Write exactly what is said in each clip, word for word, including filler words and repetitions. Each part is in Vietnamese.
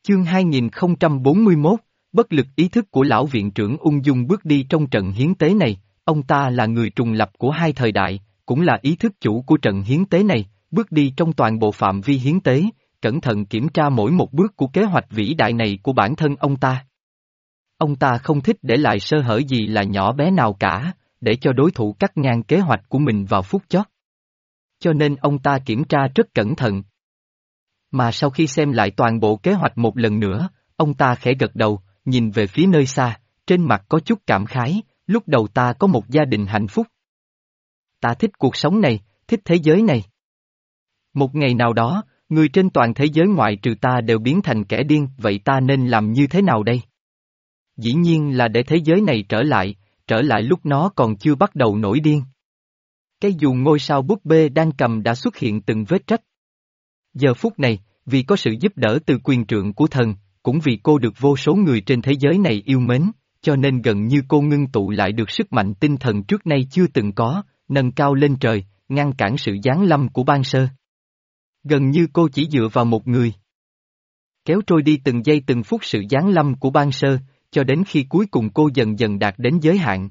Chương hai nghìn không trăm bốn mươi mốt, bất lực ý thức của lão viện trưởng ung dung bước đi trong trận hiến tế này, ông ta là người trùng lập của hai thời đại, cũng là ý thức chủ của trận hiến tế này, bước đi trong toàn bộ phạm vi hiến tế, cẩn thận kiểm tra mỗi một bước của kế hoạch vĩ đại này của bản thân ông ta. Ông ta không thích để lại sơ hở gì là nhỏ bé nào cả, để cho đối thủ cắt ngang kế hoạch của mình vào phút chót. Cho nên ông ta kiểm tra rất cẩn thận. Mà sau khi xem lại toàn bộ kế hoạch một lần nữa, ông ta khẽ gật đầu, nhìn về phía nơi xa, trên mặt có chút cảm khái, lúc đầu ta có một gia đình hạnh phúc. Ta thích cuộc sống này, thích thế giới này. Một ngày nào đó, người trên toàn thế giới ngoại trừ ta đều biến thành kẻ điên, vậy ta nên làm như thế nào đây? Dĩ nhiên là để thế giới này trở lại, trở lại lúc nó còn chưa bắt đầu nổi điên. Cái dù ngôi sao búp bê đang cầm đã xuất hiện từng vết rách. Giờ phút này, vì có sự giúp đỡ từ quyền trượng của thần, cũng vì cô được vô số người trên thế giới này yêu mến, cho nên gần như cô ngưng tụ lại được sức mạnh tinh thần trước nay chưa từng có, nâng cao lên trời, ngăn cản sự giáng lâm của Ban Sơ. Gần như cô chỉ dựa vào một người. Kéo trôi đi từng giây từng phút sự giáng lâm của Ban Sơ, cho đến khi cuối cùng cô dần dần đạt đến giới hạn.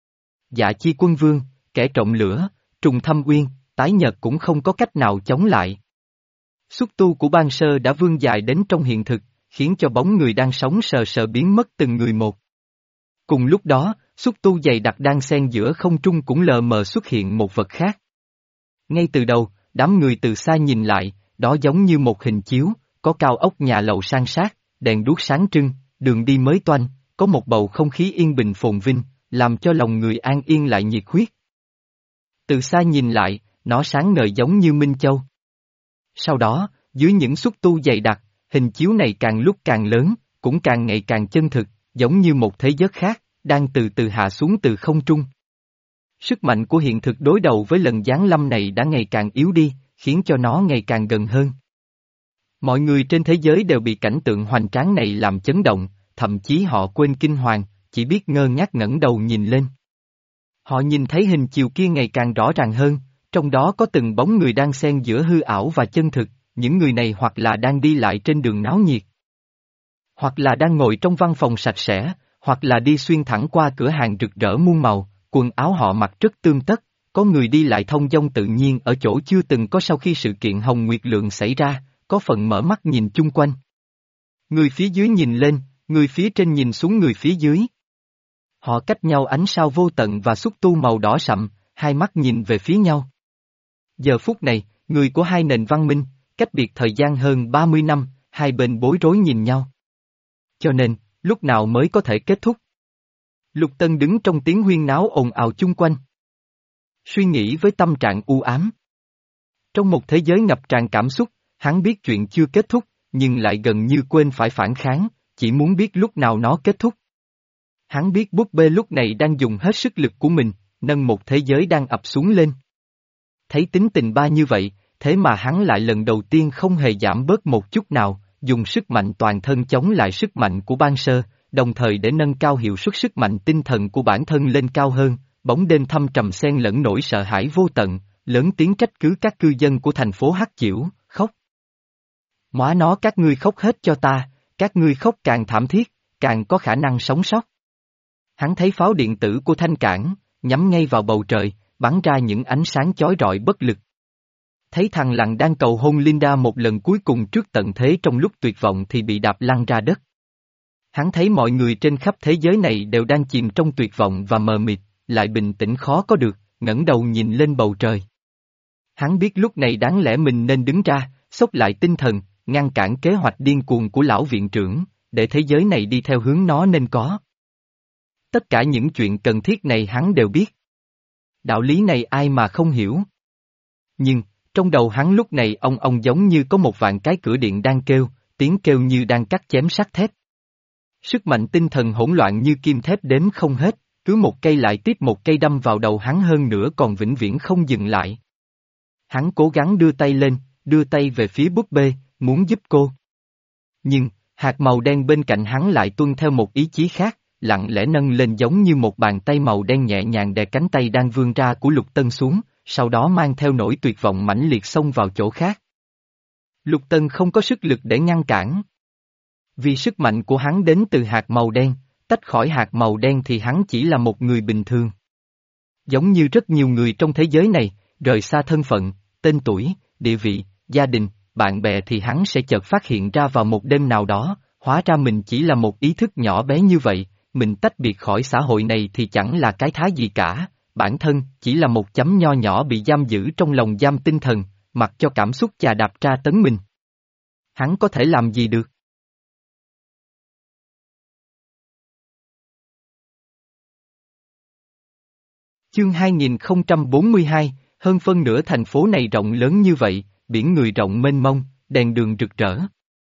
Dạ Chi Quân Vương, kẻ trộm lửa, trùng thâm uyên, tái nhật cũng không có cách nào chống lại. Xúc tu của Ban Sơ đã vươn dài đến trong hiện thực, khiến cho bóng người đang sống sờ sờ biến mất từng người một. Cùng lúc đó, xúc tu dày đặc đang xen giữa không trung cũng lờ mờ xuất hiện một vật khác. Ngay từ đầu, đám người từ xa nhìn lại, đó giống như một hình chiếu, có cao ốc nhà lầu san sát, đèn đuốc sáng trưng, đường đi mới toanh, có một bầu không khí yên bình phồn vinh, làm cho lòng người an yên lại nhiệt huyết. Từ xa nhìn lại, nó sáng ngời giống như Minh Châu. Sau đó, dưới những xúc tu dày đặc, hình chiếu này càng lúc càng lớn, cũng càng ngày càng chân thực, giống như một thế giới khác, đang từ từ hạ xuống từ không trung. Sức mạnh của hiện thực đối đầu với lần giáng lâm này đã ngày càng yếu đi, khiến cho nó ngày càng gần hơn. Mọi người trên thế giới đều bị cảnh tượng hoành tráng này làm chấn động, thậm chí họ quên kinh hoàng, chỉ biết ngơ ngác ngẩng đầu nhìn lên. Họ nhìn thấy hình chiếu kia ngày càng rõ ràng hơn, trong đó có từng bóng người đang xen giữa hư ảo và chân thực, những người này hoặc là đang đi lại trên đường náo nhiệt, hoặc là đang ngồi trong văn phòng sạch sẽ, hoặc là đi xuyên thẳng qua cửa hàng rực rỡ muôn màu, quần áo họ mặc rất tươm tất, có người đi lại thông dong tự nhiên ở chỗ chưa từng có sau khi sự kiện Hồng Nguyệt Lượng xảy ra, có phần mở mắt nhìn chung quanh. Người phía dưới nhìn lên, người phía trên nhìn xuống người phía dưới. Họ cách nhau ánh sao vô tận và xúc tu màu đỏ sậm, hai mắt nhìn về phía nhau. Giờ phút này, người của hai nền văn minh, cách biệt thời gian hơn ba mươi năm, hai bên bối rối nhìn nhau. Cho nên, lúc nào mới có thể kết thúc? Lục Tân đứng trong tiếng huyên náo ồn ào chung quanh. Suy nghĩ với tâm trạng u ám. Trong một thế giới ngập tràn cảm xúc, hắn biết chuyện chưa kết thúc, nhưng lại gần như quên phải phản kháng, chỉ muốn biết lúc nào nó kết thúc. Hắn biết búp bê lúc này đang dùng hết sức lực của mình, nâng một thế giới đang ập xuống lên. Thấy tính tình ba như vậy, thế mà hắn lại lần đầu tiên không hề giảm bớt một chút nào, dùng sức mạnh toàn thân chống lại sức mạnh của Ban Sơ, đồng thời để nâng cao hiệu suất sức mạnh tinh thần của bản thân lên cao hơn, bóng đêm thâm trầm xen lẫn nỗi sợ hãi vô tận, lớn tiếng trách cứ các cư dân của thành phố Hắc Chiểu, khóc. Móa nó các ngươi khóc hết cho ta, các ngươi khóc càng thảm thiết, càng có khả năng sống sót. Hắn thấy pháo điện tử của Thanh Cảng, nhắm ngay vào bầu trời, bắn ra những ánh sáng chói rọi bất lực. Thấy thằng Lặng đang cầu hôn Linda một lần cuối cùng trước tận thế trong lúc tuyệt vọng thì bị đạp lăn ra đất. Hắn thấy mọi người trên khắp thế giới này đều đang chìm trong tuyệt vọng và mờ mịt, lại bình tĩnh khó có được, ngẩng đầu nhìn lên bầu trời. Hắn biết lúc này đáng lẽ mình nên đứng ra, xốc lại tinh thần, ngăn cản kế hoạch điên cuồng của lão viện trưởng, để thế giới này đi theo hướng nó nên có. Tất cả những chuyện cần thiết này hắn đều biết. Đạo lý này ai mà không hiểu. Nhưng, trong đầu hắn lúc này ông ông giống như có một vạn cái cửa điện đang kêu, tiếng kêu như đang cắt chém sắt thép. Sức mạnh tinh thần hỗn loạn như kim thép đếm không hết, cứ một cây lại tiếp một cây đâm vào đầu hắn hơn nữa còn vĩnh viễn không dừng lại. Hắn cố gắng đưa tay lên, đưa tay về phía búp bê, muốn giúp cô. Nhưng, hạt màu đen bên cạnh hắn lại tuân theo một ý chí khác, lặng lẽ nâng lên giống như một bàn tay màu đen nhẹ nhàng đè cánh tay đang vươn ra của Lục Tân xuống, sau đó mang theo nỗi tuyệt vọng mãnh liệt xông vào chỗ khác. Lục Tân không có sức lực để ngăn cản. Vì sức mạnh của hắn đến từ hạt màu đen, tách khỏi hạt màu đen thì hắn chỉ là một người bình thường. Giống như rất nhiều người trong thế giới này, rời xa thân phận, tên tuổi, địa vị, gia đình, bạn bè thì hắn sẽ chợt phát hiện ra vào một đêm nào đó, hóa ra mình chỉ là một ý thức nhỏ bé như vậy, mình tách biệt khỏi xã hội này thì chẳng là cái thá gì cả, bản thân chỉ là một chấm nho nhỏ bị giam giữ trong lồng giam tinh thần, mặc cho cảm xúc chà đạp tra tấn mình. Hắn có thể làm gì được? Chương hai nghìn không trăm bốn mươi hai, hơn phân nửa thành phố này rộng lớn như vậy, biển người rộng mênh mông, đèn đường rực rỡ.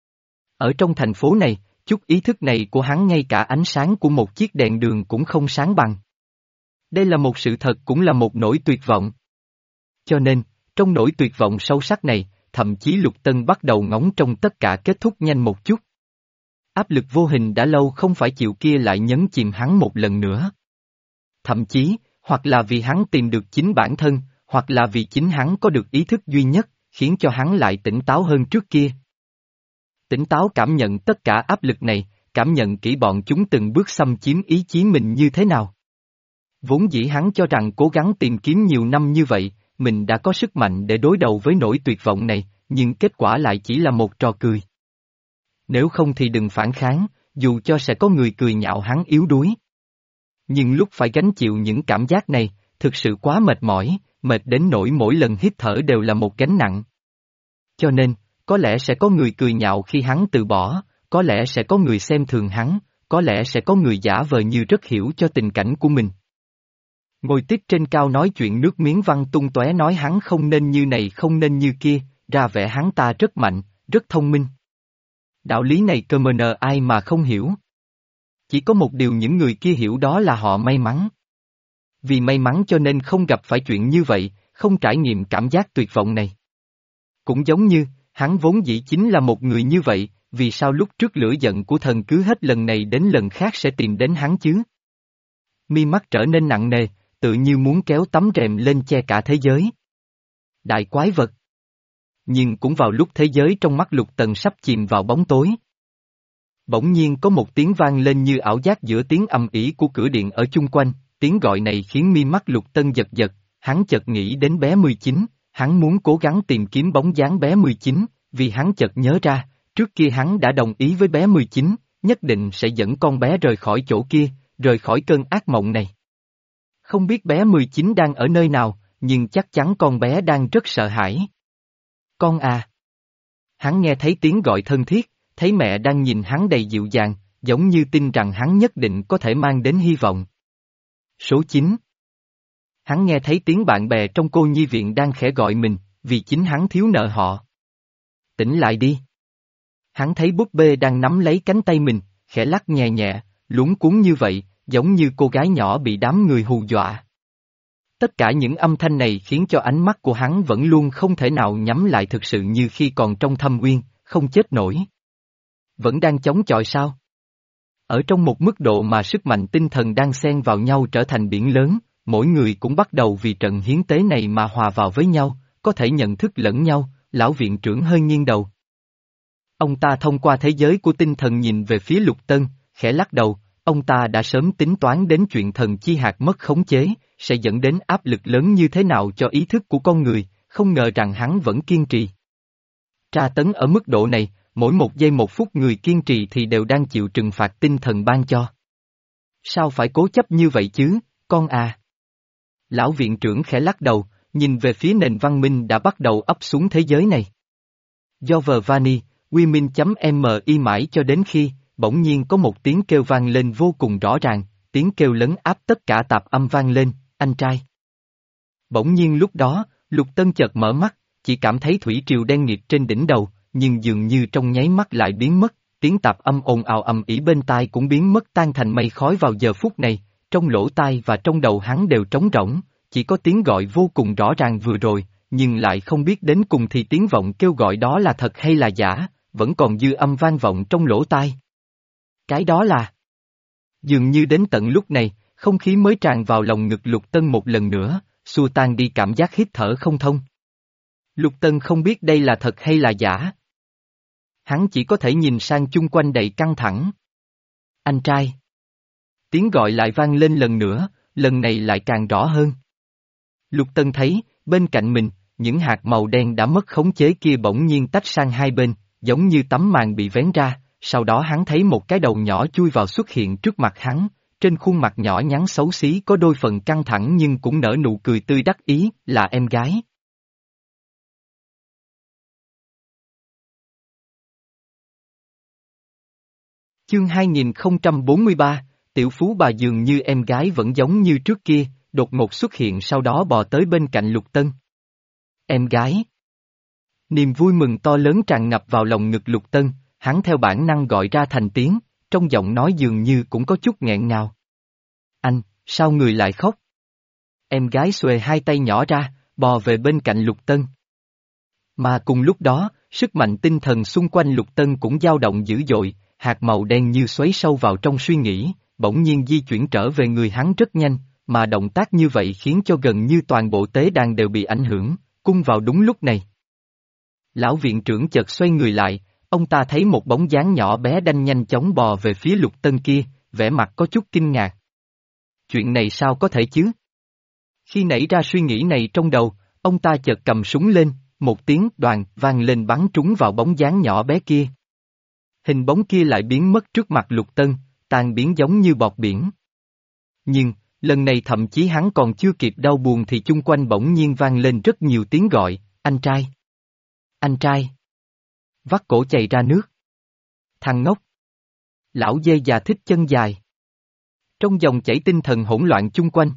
Ở trong thành phố này, chút ý thức này của hắn ngay cả ánh sáng của một chiếc đèn đường cũng không sáng bằng. Đây là một sự thật cũng là một nỗi tuyệt vọng. Cho nên, trong nỗi tuyệt vọng sâu sắc này, thậm chí Lục Tân bắt đầu ngóng trông tất cả kết thúc nhanh một chút. Áp lực vô hình đã lâu không phải chịu kia lại nhấn chìm hắn một lần nữa. Thậm chí, hoặc là vì hắn tìm được chính bản thân, hoặc là vì chính hắn có được ý thức duy nhất, khiến cho hắn lại tỉnh táo hơn trước kia. Tỉnh táo cảm nhận tất cả áp lực này, cảm nhận kỹ bọn chúng từng bước xâm chiếm ý chí mình như thế nào. Vốn dĩ hắn cho rằng cố gắng tìm kiếm nhiều năm như vậy, mình đã có sức mạnh để đối đầu với nỗi tuyệt vọng này, nhưng kết quả lại chỉ là một trò cười. Nếu không thì đừng phản kháng, dù cho sẽ có người cười nhạo hắn yếu đuối. Nhưng lúc phải gánh chịu những cảm giác này, thực sự quá mệt mỏi, mệt đến nỗi mỗi lần hít thở đều là một gánh nặng. Cho nên, có lẽ sẽ có người cười nhạo khi hắn từ bỏ, có lẽ sẽ có người xem thường hắn, có lẽ sẽ có người giả vờ như rất hiểu cho tình cảnh của mình. Ngồi tiếp trên cao nói chuyện nước miếng văng tung tóe nói hắn không nên như này không nên như kia, ra vẻ hắn ta rất mạnh, rất thông minh. Đạo lý này cơ mờ nờ ai mà không hiểu. Chỉ có một điều những người kia hiểu đó là họ may mắn. Vì may mắn cho nên không gặp phải chuyện như vậy, không trải nghiệm cảm giác tuyệt vọng này. Cũng giống như, hắn vốn dĩ chính là một người như vậy, vì sao lúc trước lửa giận của thần cứ hết lần này đến lần khác sẽ tìm đến hắn chứ? Mi mắt trở nên nặng nề, tự như muốn kéo tấm rèm lên che cả thế giới. Đại quái vật. Nhưng cũng vào lúc thế giới trong mắt Lục Tần sắp chìm vào bóng tối. Bỗng nhiên có một tiếng vang lên như ảo giác giữa tiếng ầm ĩ của cửa điện ở chung quanh, tiếng gọi này khiến mi mắt Lục Tân giật giật, hắn chợt nghĩ đến bé mười chín, hắn muốn cố gắng tìm kiếm bóng dáng bé mười chín, vì hắn chợt nhớ ra, trước kia hắn đã đồng ý với bé mười chín, nhất định sẽ dẫn con bé rời khỏi chỗ kia, rời khỏi cơn ác mộng này. Không biết bé mười chín đang ở nơi nào, nhưng chắc chắn con bé đang rất sợ hãi. Con à! Hắn nghe thấy tiếng gọi thân thiết, thấy mẹ đang nhìn hắn đầy dịu dàng, giống như tin rằng hắn nhất định có thể mang đến hy vọng. Số chín. Hắn nghe thấy tiếng bạn bè trong cô nhi viện đang khẽ gọi mình, vì chính hắn thiếu nợ họ. Tỉnh lại đi. Hắn thấy búp bê đang nắm lấy cánh tay mình, khẽ lắc nhẹ nhẹ, luống cuống như vậy, giống như cô gái nhỏ bị đám người hù dọa. Tất cả những âm thanh này khiến cho ánh mắt của hắn vẫn luôn không thể nào nhắm lại thực sự như khi còn trong thâm uyên, không chết nổi. Vẫn đang chống chọi sao? Ở trong một mức độ mà sức mạnh tinh thần đang xen vào nhau trở thành biển lớn, mỗi người cũng bắt đầu vì trận hiến tế này mà hòa vào với nhau, có thể nhận thức lẫn nhau, lão viện trưởng hơi nghiêng đầu. Ông ta thông qua thế giới của tinh thần nhìn về phía Lục Tân, khẽ lắc đầu, ông ta đã sớm tính toán đến chuyện thần chi hạt mất khống chế, sẽ dẫn đến áp lực lớn như thế nào cho ý thức của con người, không ngờ rằng hắn vẫn kiên trì. Tra tấn ở mức độ này, mỗi một giây một phút người kiên trì thì đều đang chịu trừng phạt tinh thần ban cho. Sao phải cố chấp như vậy chứ, con à? Lão viện trưởng khẽ lắc đầu, nhìn về phía nền văn minh đã bắt đầu ấp xuống thế giới này. Do vờ Vani, Wimin.mi mãi cho đến khi, bỗng nhiên có một tiếng kêu vang lên vô cùng rõ ràng, tiếng kêu lấn áp tất cả tạp âm vang lên, anh trai. Bỗng nhiên lúc đó, Lục Tân chợt mở mắt, chỉ cảm thấy thủy triều đen nghịt trên đỉnh đầu, nhưng dường như trong nháy mắt lại biến mất, tiếng tạp âm ồn ào ầm ĩ bên tai cũng biến mất tan thành mây khói vào giờ phút này, trong lỗ tai và trong đầu hắn đều trống rỗng, chỉ có tiếng gọi vô cùng rõ ràng vừa rồi, nhưng lại không biết đến cùng thì tiếng vọng kêu gọi đó là thật hay là giả, vẫn còn dư âm vang vọng trong lỗ tai. Cái đó là... Dường như đến tận lúc này, không khí mới tràn vào lòng ngực Lục Tân một lần nữa, xua tan đi cảm giác hít thở không thông. Lục Tân không biết đây là thật hay là giả. hắn chỉ có thể nhìn sang chung quanh đầy căng thẳng. Anh trai. Tiếng gọi lại vang lên lần nữa, lần này lại càng rõ hơn. Lục Tân thấy, bên cạnh mình, những hạt màu đen đã mất khống chế kia bỗng nhiên tách sang hai bên, giống như tấm màn bị vén ra, sau đó hắn thấy một cái đầu nhỏ chui vào xuất hiện trước mặt hắn, trên khuôn mặt nhỏ nhắn xấu xí có đôi phần căng thẳng nhưng cũng nở nụ cười tươi đắc ý, là em gái. Chương hai nghìn không trăm bốn mươi ba, tiểu phú bà dường như em gái vẫn giống như trước kia, đột ngột xuất hiện sau đó bò tới bên cạnh Lục Tân. Em gái. Niềm vui mừng to lớn tràn ngập vào lòng ngực Lục Tân, hắn theo bản năng gọi ra thành tiếng, trong giọng nói dường như cũng có chút nghẹn ngào. Anh, sao người lại khóc? Em gái xuề hai tay nhỏ ra, bò về bên cạnh Lục Tân. Mà cùng lúc đó, sức mạnh tinh thần xung quanh Lục Tân cũng dao động dữ dội, hạt màu đen như xoáy sâu vào trong suy nghĩ, bỗng nhiên di chuyển trở về người hắn rất nhanh, mà động tác như vậy khiến cho gần như toàn bộ tế đàn đều bị ảnh hưởng, cung vào đúng lúc này. Lão viện trưởng chợt xoay người lại, ông ta thấy một bóng dáng nhỏ bé đanh nhanh chóng bò về phía Lục Tân kia, vẻ mặt có chút kinh ngạc. Chuyện này sao có thể chứ? Khi nảy ra suy nghĩ này trong đầu, ông ta chợt cầm súng lên, một tiếng đoàn vang lên bắn trúng vào bóng dáng nhỏ bé kia. Hình bóng kia lại biến mất trước mặt Lục Tân, tan biến giống như bọt biển. Nhưng, lần này thậm chí hắn còn chưa kịp đau buồn thì chung quanh bỗng nhiên vang lên rất nhiều tiếng gọi, anh trai. Anh trai. Vắt cổ chạy ra nước. Thằng ngốc. Lão dê già thích chân dài. Trong dòng chảy tinh thần hỗn loạn chung quanh.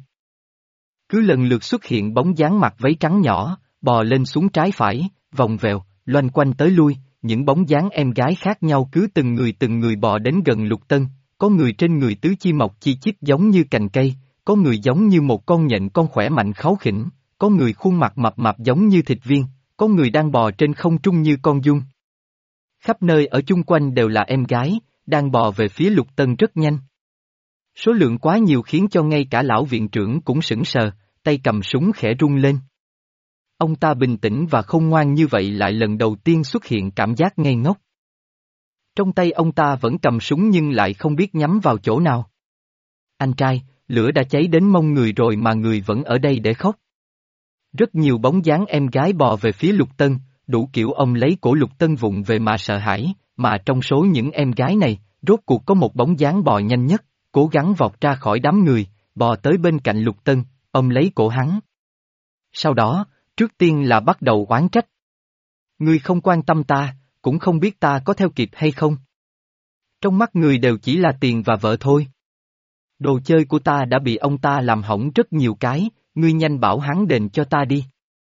Cứ lần lượt xuất hiện bóng dáng mặc váy trắng nhỏ, bò lên xuống trái phải, vòng vèo, loanh quanh tới lui, những bóng dáng em gái khác nhau cứ từng người từng người bò đến gần Lục Tân, có người trên người tứ chi mọc chi chít giống như cành cây, có người giống như một con nhện con khỏe mạnh kháu khỉnh, có người khuôn mặt mập mạp giống như thịt viên, có người đang bò trên không trung như con giun. Khắp nơi ở chung quanh đều là em gái, đang bò về phía Lục Tân rất nhanh. Số lượng quá nhiều khiến cho ngay cả lão viện trưởng cũng sững sờ, tay cầm súng khẽ rung lên. Ông ta bình tĩnh và khôn ngoan như vậy lại lần đầu tiên xuất hiện cảm giác ngây ngốc. Trong tay ông ta vẫn cầm súng nhưng lại không biết nhắm vào chỗ nào. Anh trai, lửa đã cháy đến mông người rồi mà người vẫn ở đây để khóc. Rất nhiều bóng dáng em gái bò về phía Lục Tân, đủ kiểu ông lấy cổ Lục Tân vụng về mà sợ hãi, mà trong số những em gái này, rốt cuộc có một bóng dáng bò nhanh nhất, cố gắng vọt ra khỏi đám người, bò tới bên cạnh Lục Tân, ông lấy cổ hắn. Sau đó, trước tiên là bắt đầu oán trách. Ngươi không quan tâm ta, cũng không biết ta có theo kịp hay không. Trong mắt người đều chỉ là tiền và vợ thôi. Đồ chơi của ta đã bị ông ta làm hỏng rất nhiều cái, ngươi nhanh bảo hắn đền cho ta đi.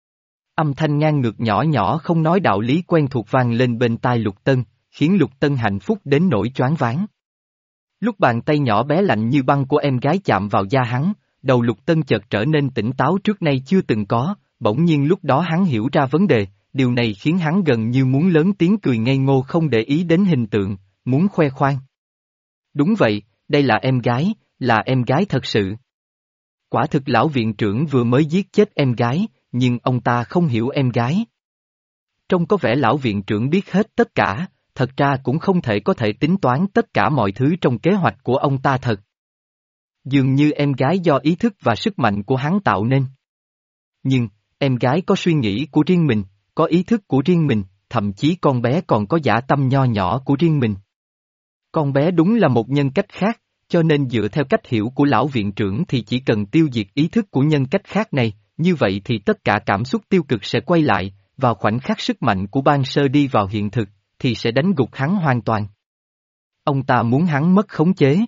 Âm thanh ngang ngược nhỏ nhỏ không nói đạo lý quen thuộc vang lên bên tai Lục Tân, khiến Lục Tân hạnh phúc đến nỗi choáng váng. Lúc bàn tay nhỏ bé lạnh như băng của em gái chạm vào da hắn, đầu Lục Tân chợt trở nên tỉnh táo trước nay chưa từng có, bỗng nhiên lúc đó hắn hiểu ra vấn đề, điều này khiến hắn gần như muốn lớn tiếng cười ngây ngô không để ý đến hình tượng, muốn khoe khoang. Đúng vậy, đây là em gái, là em gái thật sự. Quả thực lão viện trưởng vừa mới giết chết em gái, nhưng ông ta không hiểu em gái. Trông có vẻ lão viện trưởng biết hết tất cả, thật ra cũng không thể có thể tính toán tất cả mọi thứ trong kế hoạch của ông ta thật. Dường như em gái do ý thức và sức mạnh của hắn tạo nên. Nhưng, em gái có suy nghĩ của riêng mình, có ý thức của riêng mình, thậm chí con bé còn có dã tâm nho nhỏ của riêng mình. Con bé đúng là một nhân cách khác, cho nên dựa theo cách hiểu của lão viện trưởng thì chỉ cần tiêu diệt ý thức của nhân cách khác này, như vậy thì tất cả cảm xúc tiêu cực sẽ quay lại, vào khoảnh khắc sức mạnh của ban sơ đi vào hiện thực, thì sẽ đánh gục hắn hoàn toàn. Ông ta muốn hắn mất khống chế.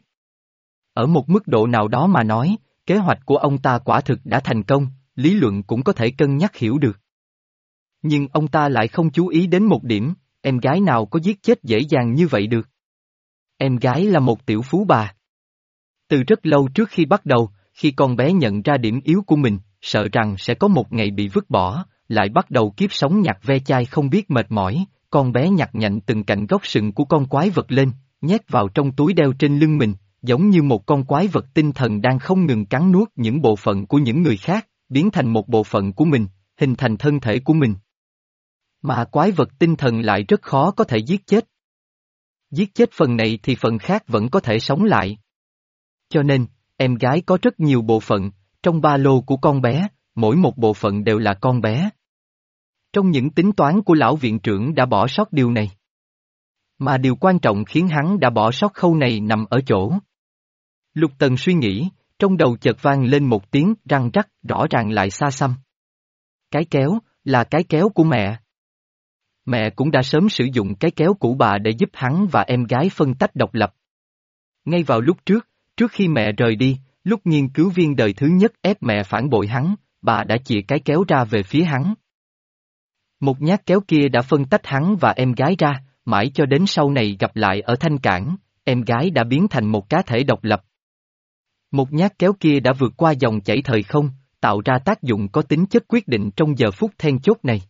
Ở một mức độ nào đó mà nói, kế hoạch của ông ta quả thực đã thành công, lý luận cũng có thể cân nhắc hiểu được. Nhưng ông ta lại không chú ý đến một điểm, em gái nào có giết chết dễ dàng như vậy được. Em gái là một tiểu phú bà. Từ rất lâu trước khi bắt đầu, khi con bé nhận ra điểm yếu của mình, sợ rằng sẽ có một ngày bị vứt bỏ, lại bắt đầu kiếp sống nhặt ve chai không biết mệt mỏi, con bé nhặt nhạnh từng cạnh gốc sừng của con quái vật lên, nhét vào trong túi đeo trên lưng mình, giống như một con quái vật tinh thần đang không ngừng cắn nuốt những bộ phận của những người khác, biến thành một bộ phận của mình, hình thành thân thể của mình. Mà quái vật tinh thần lại rất khó có thể giết chết. Giết chết phần này thì phần khác vẫn có thể sống lại. Cho nên, em gái có rất nhiều bộ phận, trong ba lô của con bé, mỗi một bộ phận đều là con bé. Trong những tính toán của lão viện trưởng đã bỏ sót điều này. Mà điều quan trọng khiến hắn đã bỏ sót khâu này nằm ở chỗ. Lục Tần suy nghĩ, trong đầu chợt vang lên một tiếng răng rắc rõ ràng lại xa xăm. Cái kéo, là cái kéo của mẹ. Mẹ cũng đã sớm sử dụng cái kéo cũ bà để giúp hắn và em gái phân tách độc lập. Ngay vào lúc trước, trước khi mẹ rời đi, lúc nghiên cứu viên đời thứ nhất ép mẹ phản bội hắn, bà đã chìa cái kéo ra về phía hắn. Một nhát kéo kia đã phân tách hắn và em gái ra, mãi cho đến sau này gặp lại ở Thanh Cảng, em gái đã biến thành một cá thể độc lập. Một nhát kéo kia đã vượt qua dòng chảy thời không, tạo ra tác dụng có tính chất quyết định trong giờ phút then chốt này.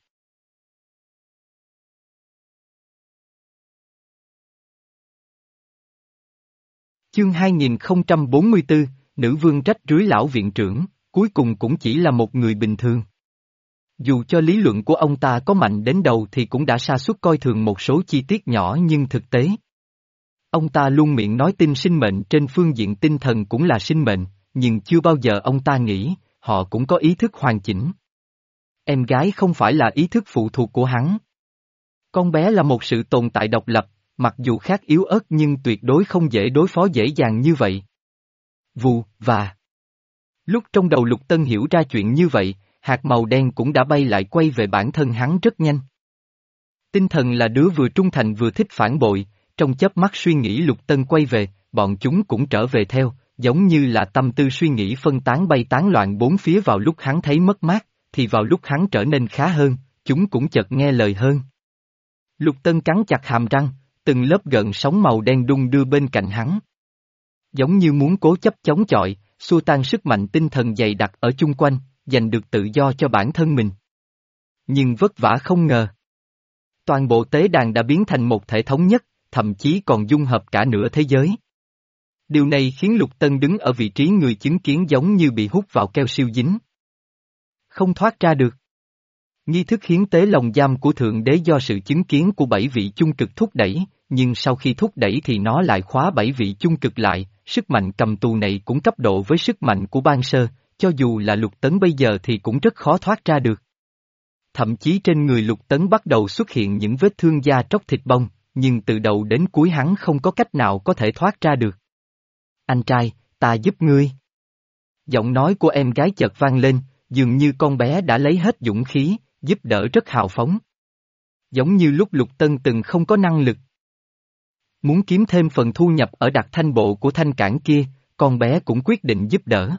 Chương hai nghìn không trăm bốn mươi tư, Nữ vương trách rưới lão viện trưởng, cuối cùng cũng chỉ là một người bình thường. Dù cho lý luận của ông ta có mạnh đến đâu thì cũng đã sa sút coi thường một số chi tiết nhỏ nhưng thực tế. Ông ta luôn miệng nói tin sinh mệnh trên phương diện tinh thần cũng là sinh mệnh, nhưng chưa bao giờ ông ta nghĩ, họ cũng có ý thức hoàn chỉnh. Em gái không phải là ý thức phụ thuộc của hắn. Con bé là một sự tồn tại độc lập, mặc dù khác yếu ớt nhưng tuyệt đối không dễ đối phó dễ dàng như vậy. Vù, và... Lúc trong đầu Lục Tân hiểu ra chuyện như vậy, hạt màu đen cũng đã bay lại quay về bản thân hắn rất nhanh. Tinh thần là đứa vừa trung thành vừa thích phản bội, trong chớp mắt suy nghĩ Lục Tân quay về, bọn chúng cũng trở về theo, giống như là tâm tư suy nghĩ phân tán bay tán loạn bốn phía vào lúc hắn thấy mất mát, thì vào lúc hắn trở nên khá hơn, chúng cũng chợt nghe lời hơn. Lục Tân cắn chặt hàm răng, từng lớp gợn sóng màu đen đung đưa bên cạnh hắn. Giống như muốn cố chấp chống chọi, xua tan sức mạnh tinh thần dày đặc ở chung quanh, giành được tự do cho bản thân mình. Nhưng vất vả không ngờ. Toàn bộ tế đàn đã biến thành một thể thống nhất, thậm chí còn dung hợp cả nửa thế giới. Điều này khiến Lục Tân đứng ở vị trí người chứng kiến giống như bị hút vào keo siêu dính. Không thoát ra được. Nghi thức hiến tế lồng giam của Thượng Đế do sự chứng kiến của bảy vị chung cực thúc đẩy, nhưng sau khi thúc đẩy thì nó lại khóa bảy vị chung cực lại, sức mạnh cầm tù này cũng cấp độ với sức mạnh của ban sơ, cho dù là Lục Tấn bây giờ thì cũng rất khó thoát ra được. Thậm chí trên người Lục Tấn bắt đầu xuất hiện những vết thương da tróc thịt bong, nhưng từ đầu đến cuối hắn không có cách nào có thể thoát ra được. Anh trai, ta giúp ngươi. Giọng nói của em gái chợt vang lên, dường như con bé đã lấy hết dũng khí, giúp đỡ rất hào phóng. Giống như lúc Lục Tân từng không có năng lực. Muốn kiếm thêm phần thu nhập ở đặc thanh bộ của Thanh Cảng kia, con bé cũng quyết định giúp đỡ.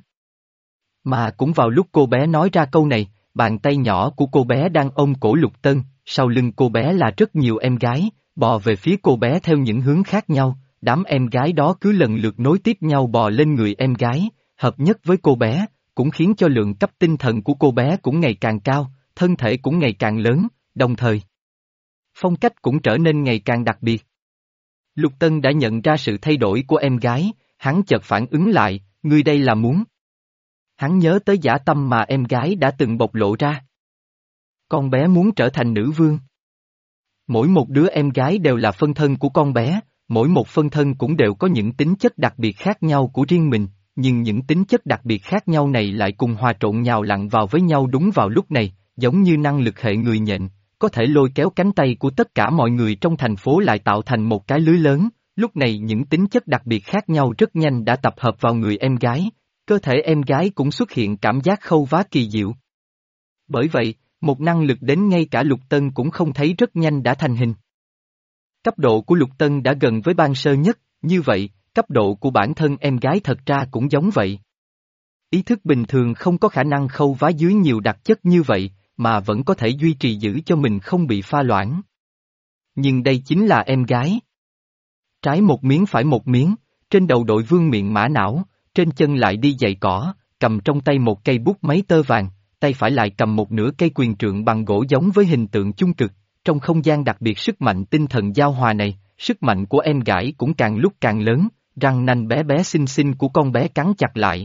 Mà cũng vào lúc cô bé nói ra câu này, bàn tay nhỏ của cô bé đang ôm cổ Lục Tân, sau lưng cô bé là rất nhiều em gái, bò về phía cô bé theo những hướng khác nhau, đám em gái đó cứ lần lượt nối tiếp nhau bò lên người em gái, hợp nhất với cô bé, cũng khiến cho lượng cấp tinh thần của cô bé cũng ngày càng cao, thân thể cũng ngày càng lớn, đồng thời. Phong cách cũng trở nên ngày càng đặc biệt. Lục Tân đã nhận ra sự thay đổi của em gái, hắn chợt phản ứng lại, ngươi đây là muốn. Hắn nhớ tới dã tâm mà em gái đã từng bộc lộ ra. Con bé muốn trở thành nữ vương. Mỗi một đứa em gái đều là phân thân của con bé, mỗi một phân thân cũng đều có những tính chất đặc biệt khác nhau của riêng mình, nhưng những tính chất đặc biệt khác nhau này lại cùng hòa trộn nhào lặn vào với nhau đúng vào lúc này, giống như năng lực hệ người nhện, có thể lôi kéo cánh tay của tất cả mọi người trong thành phố lại tạo thành một cái lưới lớn, lúc này những tính chất đặc biệt khác nhau rất nhanh đã tập hợp vào người em gái, cơ thể em gái cũng xuất hiện cảm giác khâu vá kỳ diệu. Bởi vậy, một năng lực đến ngay cả Lục Tân cũng không thấy rất nhanh đã thành hình. Cấp độ của Lục Tân đã gần với ban sơ nhất, như vậy, cấp độ của bản thân em gái thật ra cũng giống vậy. Ý thức bình thường không có khả năng khâu vá dưới nhiều đặc chất như vậy, mà vẫn có thể duy trì giữ cho mình không bị pha loãng. Nhưng đây chính là em gái. Trái một miếng phải một miếng, trên đầu đội vương miện mã não, trên chân lại đi giày cỏ, cầm trong tay một cây bút máy tơ vàng, tay phải lại cầm một nửa cây quyền trượng bằng gỗ giống với hình tượng chung cực. Trong không gian đặc biệt sức mạnh tinh thần giao hòa này, sức mạnh của em gái cũng càng lúc càng lớn, răng nanh bé bé xinh xinh của con bé cắn chặt lại.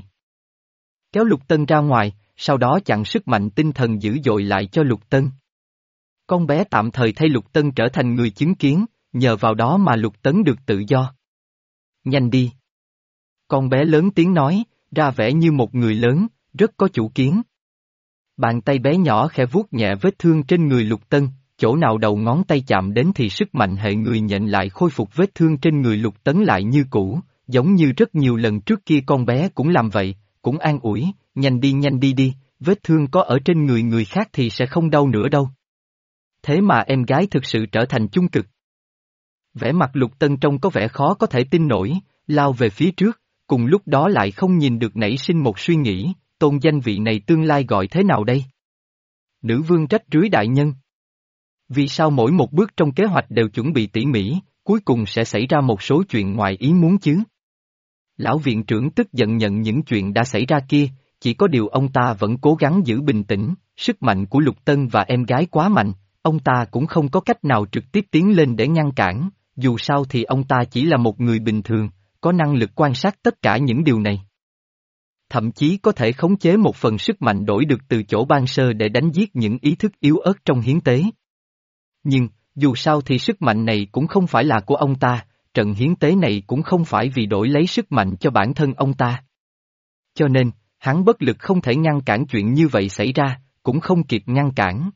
Kéo Lục Tân ra ngoài, sau đó chặn sức mạnh tinh thần dữ dội lại cho Lục Tân. Con bé tạm thời thay Lục Tân trở thành người chứng kiến, nhờ vào đó mà Lục Tấn được tự do. Nhanh đi. Con bé lớn tiếng nói, ra vẻ như một người lớn, rất có chủ kiến. Bàn tay bé nhỏ khẽ vuốt nhẹ vết thương trên người Lục Tân, chỗ nào đầu ngón tay chạm đến thì sức mạnh hệ người nhện lại khôi phục vết thương trên người Lục Tấn lại như cũ, giống như rất nhiều lần trước kia con bé cũng làm vậy, cũng an ủi, nhanh đi nhanh đi đi, vết thương có ở trên người người khác thì sẽ không đau nữa đâu. Thế mà em gái thực sự trở thành chung cực. Vẻ mặt Lục Tân trông có vẻ khó có thể tin nổi, lao về phía trước, cùng lúc đó lại không nhìn được nảy sinh một suy nghĩ, tôn danh vị này tương lai gọi thế nào đây? Nữ vương trách rưới đại nhân. Vì sao mỗi một bước trong kế hoạch đều chuẩn bị tỉ mỉ, cuối cùng sẽ xảy ra một số chuyện ngoài ý muốn chứ? Lão viện trưởng tức giận nhận những chuyện đã xảy ra kia, chỉ có điều ông ta vẫn cố gắng giữ bình tĩnh, sức mạnh của Lục Tân và em gái quá mạnh, ông ta cũng không có cách nào trực tiếp tiến lên để ngăn cản, dù sao thì ông ta chỉ là một người bình thường, có năng lực quan sát tất cả những điều này. Thậm chí có thể khống chế một phần sức mạnh đổi được từ chỗ ban sơ để đánh giết những ý thức yếu ớt trong hiến tế. Nhưng, dù sao thì sức mạnh này cũng không phải là của ông ta, trận hiến tế này cũng không phải vì đổi lấy sức mạnh cho bản thân ông ta. Cho nên, hắn bất lực không thể ngăn cản chuyện như vậy xảy ra, cũng không kịp ngăn cản.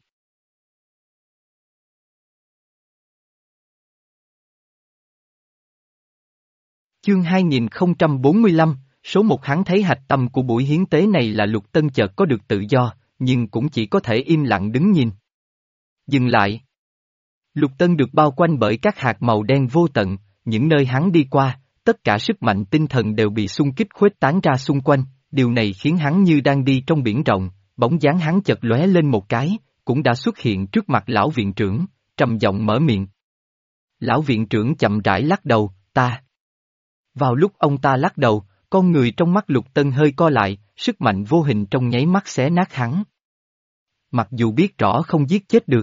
Chương hai nghìn không trăm bốn mươi lăm, số một hắn thấy hạch tâm của buổi hiến tế này là Lục Tân chợt có được tự do, nhưng cũng chỉ có thể im lặng đứng nhìn. Dừng lại. Lục Tân được bao quanh bởi các hạt màu đen vô tận, những nơi hắn đi qua, tất cả sức mạnh tinh thần đều bị xung kích khuếch tán ra xung quanh, điều này khiến hắn như đang đi trong biển rộng, bóng dáng hắn chợt lóe lên một cái, cũng đã xuất hiện trước mặt lão viện trưởng, trầm giọng mở miệng. Lão viện trưởng chậm rãi lắc đầu, ta. Vào lúc ông ta lắc đầu, con người trong mắt Lục Tân hơi co lại, sức mạnh vô hình trong nháy mắt xé nát hắn. Mặc dù biết rõ không giết chết được,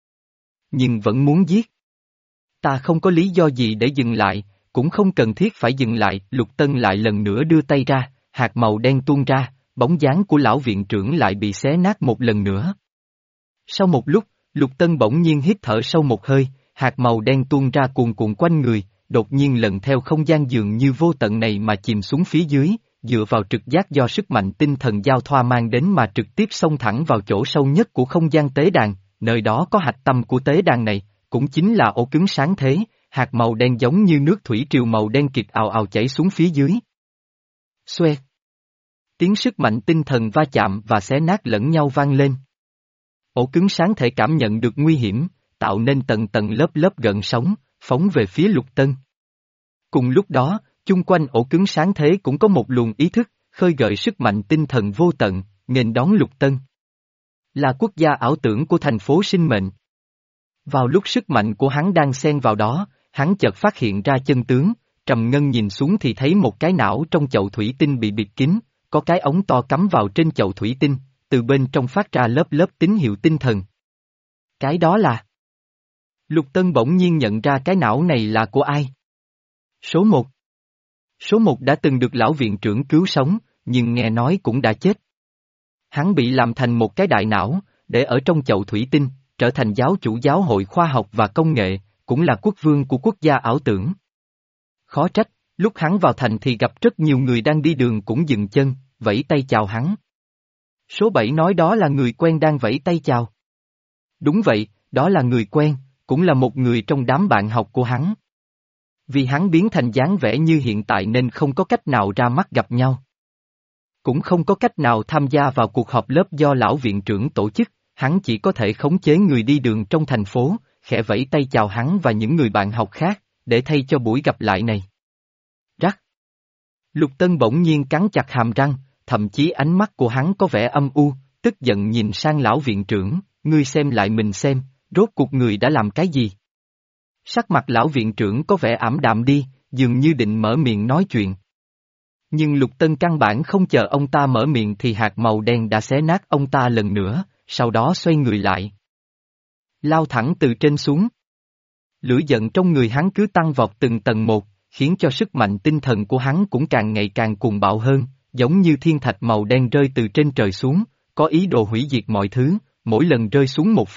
nhưng vẫn muốn giết. Ta không có lý do gì để dừng lại, cũng không cần thiết phải dừng lại, Lục Tân lại lần nữa đưa tay ra, hạt màu đen tuôn ra, bóng dáng của lão viện trưởng lại bị xé nát một lần nữa. Sau một lúc, Lục Tân bỗng nhiên hít thở sâu một hơi, hạt màu đen tuôn ra cuồn cuộn quanh người, đột nhiên lần theo không gian dường như vô tận này mà chìm xuống phía dưới, dựa vào trực giác do sức mạnh tinh thần giao thoa mang đến mà trực tiếp xông thẳng vào chỗ sâu nhất của không gian tế đàn, nơi đó có hạch tâm của tế đàn này, cũng chính là ổ cứng sáng thế, hạt màu đen giống như nước thủy triều màu đen kịt ào ào chảy xuống phía dưới. Xoe. Tiếng sức mạnh tinh thần va chạm và xé nát lẫn nhau vang lên. Ổ cứng sáng thể cảm nhận được nguy hiểm, tạo nên tầng tầng lớp lớp gợn sóng, phóng về phía Lục Tân. Cùng lúc đó, chung quanh ổ cứng sáng thế cũng có một luồng ý thức, khơi gợi sức mạnh tinh thần vô tận, nghênh đón Lục Tân. Là quốc gia ảo tưởng của thành phố sinh mệnh. Vào lúc sức mạnh của hắn đang xen vào đó, hắn chợt phát hiện ra chân tướng, trầm ngân nhìn xuống thì thấy một cái não trong chậu thủy tinh bị bịt kín, có cái ống to cắm vào trên chậu thủy tinh, từ bên trong phát ra lớp lớp tín hiệu tinh thần. Cái đó là... Lục Tân bỗng nhiên nhận ra cái não này là của ai? Số một. Số một đã từng được lão viện trưởng cứu sống, nhưng nghe nói cũng đã chết. Hắn bị làm thành một cái đại não, để ở trong chậu thủy tinh, trở thành giáo chủ giáo hội khoa học và công nghệ, cũng là quốc vương của quốc gia ảo tưởng. Khó trách, lúc hắn vào thành thì gặp rất nhiều người đang đi đường cũng dừng chân, vẫy tay chào hắn. Số bảy nói đó là người quen đang vẫy tay chào. Đúng vậy, đó là người quen, cũng là một người trong đám bạn học của hắn. Vì hắn biến thành dáng vẻ như hiện tại nên không có cách nào ra mắt gặp nhau. Cũng không có cách nào tham gia vào cuộc họp lớp do lão viện trưởng tổ chức, hắn chỉ có thể khống chế người đi đường trong thành phố, khẽ vẫy tay chào hắn và những người bạn học khác, để thay cho buổi gặp lại này. Rắc. Lục Tân bỗng nhiên cắn chặt hàm răng, thậm chí ánh mắt của hắn có vẻ âm u, tức giận nhìn sang lão viện trưởng, ngươi xem lại mình xem, rốt cuộc người đã làm cái gì? Sắc mặt lão viện trưởng có vẻ ảm đạm đi, dường như định mở miệng nói chuyện. Nhưng Lục Tân căn bản không chờ ông ta mở miệng thì hạt màu đen đã xé nát ông ta lần nữa, sau đó xoay người lại. Lao thẳng từ trên xuống. Lửa giận trong người hắn cứ tăng vọt từng tầng một, khiến cho sức mạnh tinh thần của hắn cũng càng ngày càng cuồng bạo hơn, giống như thiên thạch màu đen rơi từ trên trời xuống, có ý đồ hủy diệt mọi thứ, mỗi lần rơi xuống một phần,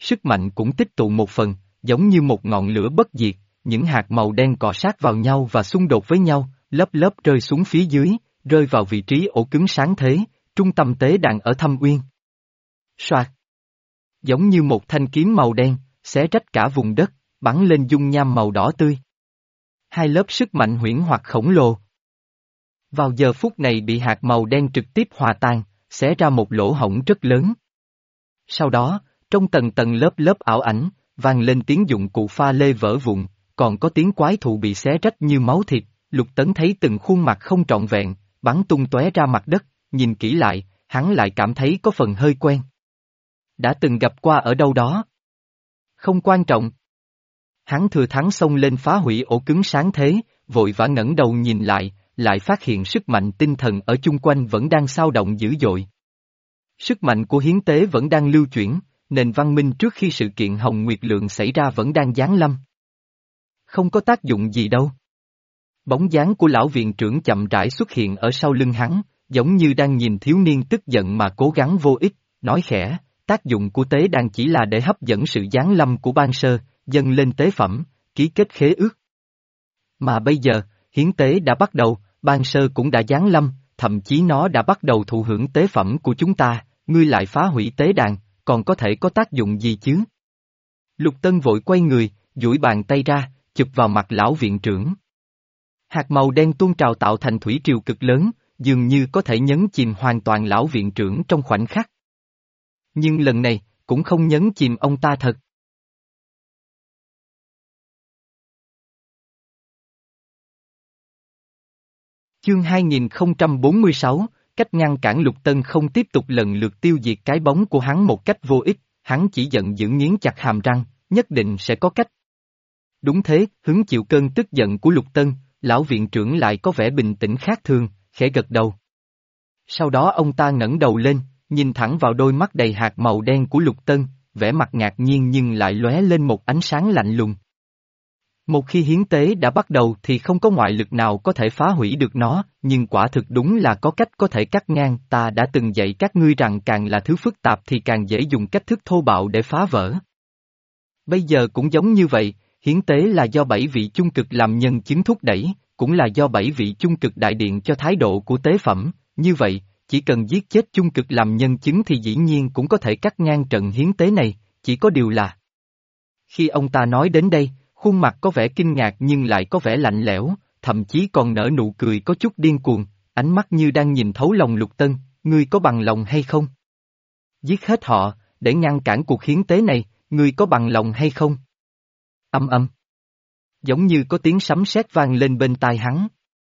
sức mạnh cũng tích tụ một phần, giống như một ngọn lửa bất diệt, những hạt màu đen cọ sát vào nhau và xung đột với nhau, lớp lớp rơi xuống phía dưới, rơi vào vị trí ổ cứng sáng thế, trung tâm tế đàn ở Thâm Uyên. Soạt! Giống như một thanh kiếm màu đen, xé rách cả vùng đất, bắn lên dung nham màu đỏ tươi. Hai lớp sức mạnh huyễn hoặc khổng lồ. Vào giờ phút này bị hạt màu đen trực tiếp hòa tan, xé ra một lỗ hổng rất lớn. Sau đó, trong tầng tầng lớp lớp ảo ảnh, vang lên tiếng dụng cụ pha lê vỡ vụn, còn có tiếng quái thụ bị xé rách như máu thịt. Lục Tấn thấy từng khuôn mặt không trọn vẹn, bắn tung tóe ra mặt đất, nhìn kỹ lại, hắn lại cảm thấy có phần hơi quen. Đã từng gặp qua ở đâu đó. Không quan trọng. Hắn thừa thắng xông lên phá hủy ổ cứng sáng thế, vội vã ngẩng đầu nhìn lại, lại phát hiện sức mạnh tinh thần ở chung quanh vẫn đang xao động dữ dội. Sức mạnh của hiến tế vẫn đang lưu chuyển, nền văn minh trước khi sự kiện Hồng Nguyệt Lượng xảy ra vẫn đang giáng lâm. Không có tác dụng gì đâu. Bóng dáng của lão viện trưởng chậm rãi xuất hiện ở sau lưng hắn, giống như đang nhìn thiếu niên tức giận mà cố gắng vô ích, nói khẽ, tác dụng của tế đàn chỉ là để hấp dẫn sự giáng lâm của ban sơ, dâng lên tế phẩm, ký kết khế ước. Mà bây giờ, hiến tế đã bắt đầu, ban sơ cũng đã giáng lâm, thậm chí nó đã bắt đầu thụ hưởng tế phẩm của chúng ta, ngươi lại phá hủy tế đàn, còn có thể có tác dụng gì chứ? Lục Tân vội quay người, duỗi bàn tay ra, chụp vào mặt lão viện trưởng. Hạt màu đen tuôn trào tạo thành thủy triều cực lớn, dường như có thể nhấn chìm hoàn toàn lão viện trưởng trong khoảnh khắc. Nhưng lần này, cũng không nhấn chìm ông ta thật. Chương hai nghìn không trăm bốn mươi sáu, cách ngăn cản Lục Tân không tiếp tục lần lượt tiêu diệt cái bóng của hắn một cách vô ích, hắn chỉ giận dữ nghiến chặt hàm răng, nhất định sẽ có cách. Đúng thế, hứng chịu cơn tức giận của Lục Tân, lão viện trưởng lại có vẻ bình tĩnh khác thường, khẽ gật đầu. Sau đó ông ta ngẩng đầu lên, nhìn thẳng vào đôi mắt đầy hạt màu đen của Lục Tân, vẻ mặt ngạc nhiên nhưng lại lóe lên một ánh sáng lạnh lùng. Một khi hiến tế đã bắt đầu thì không có ngoại lực nào có thể phá hủy được nó, nhưng quả thực đúng là có cách có thể cắt ngang. Ta đã từng dạy các ngươi rằng càng là thứ phức tạp thì càng dễ dùng cách thức thô bạo để phá vỡ. Bây giờ cũng giống như vậy, hiến tế là do bảy vị chung cực làm nhân chứng thúc đẩy, cũng là do bảy vị chung cực đại điện cho thái độ của tế phẩm, như vậy, chỉ cần giết chết chung cực làm nhân chứng thì dĩ nhiên cũng có thể cắt ngang trận hiến tế này, chỉ có điều là. Khi ông ta nói đến đây, khuôn mặt có vẻ kinh ngạc nhưng lại có vẻ lạnh lẽo, thậm chí còn nở nụ cười có chút điên cuồng, ánh mắt như đang nhìn thấu lòng Lục Tân, ngươi có bằng lòng hay không? Giết hết họ, để ngăn cản cuộc hiến tế này, ngươi có bằng lòng hay không? Âm âm. Giống như có tiếng sấm sét vang lên bên tai hắn.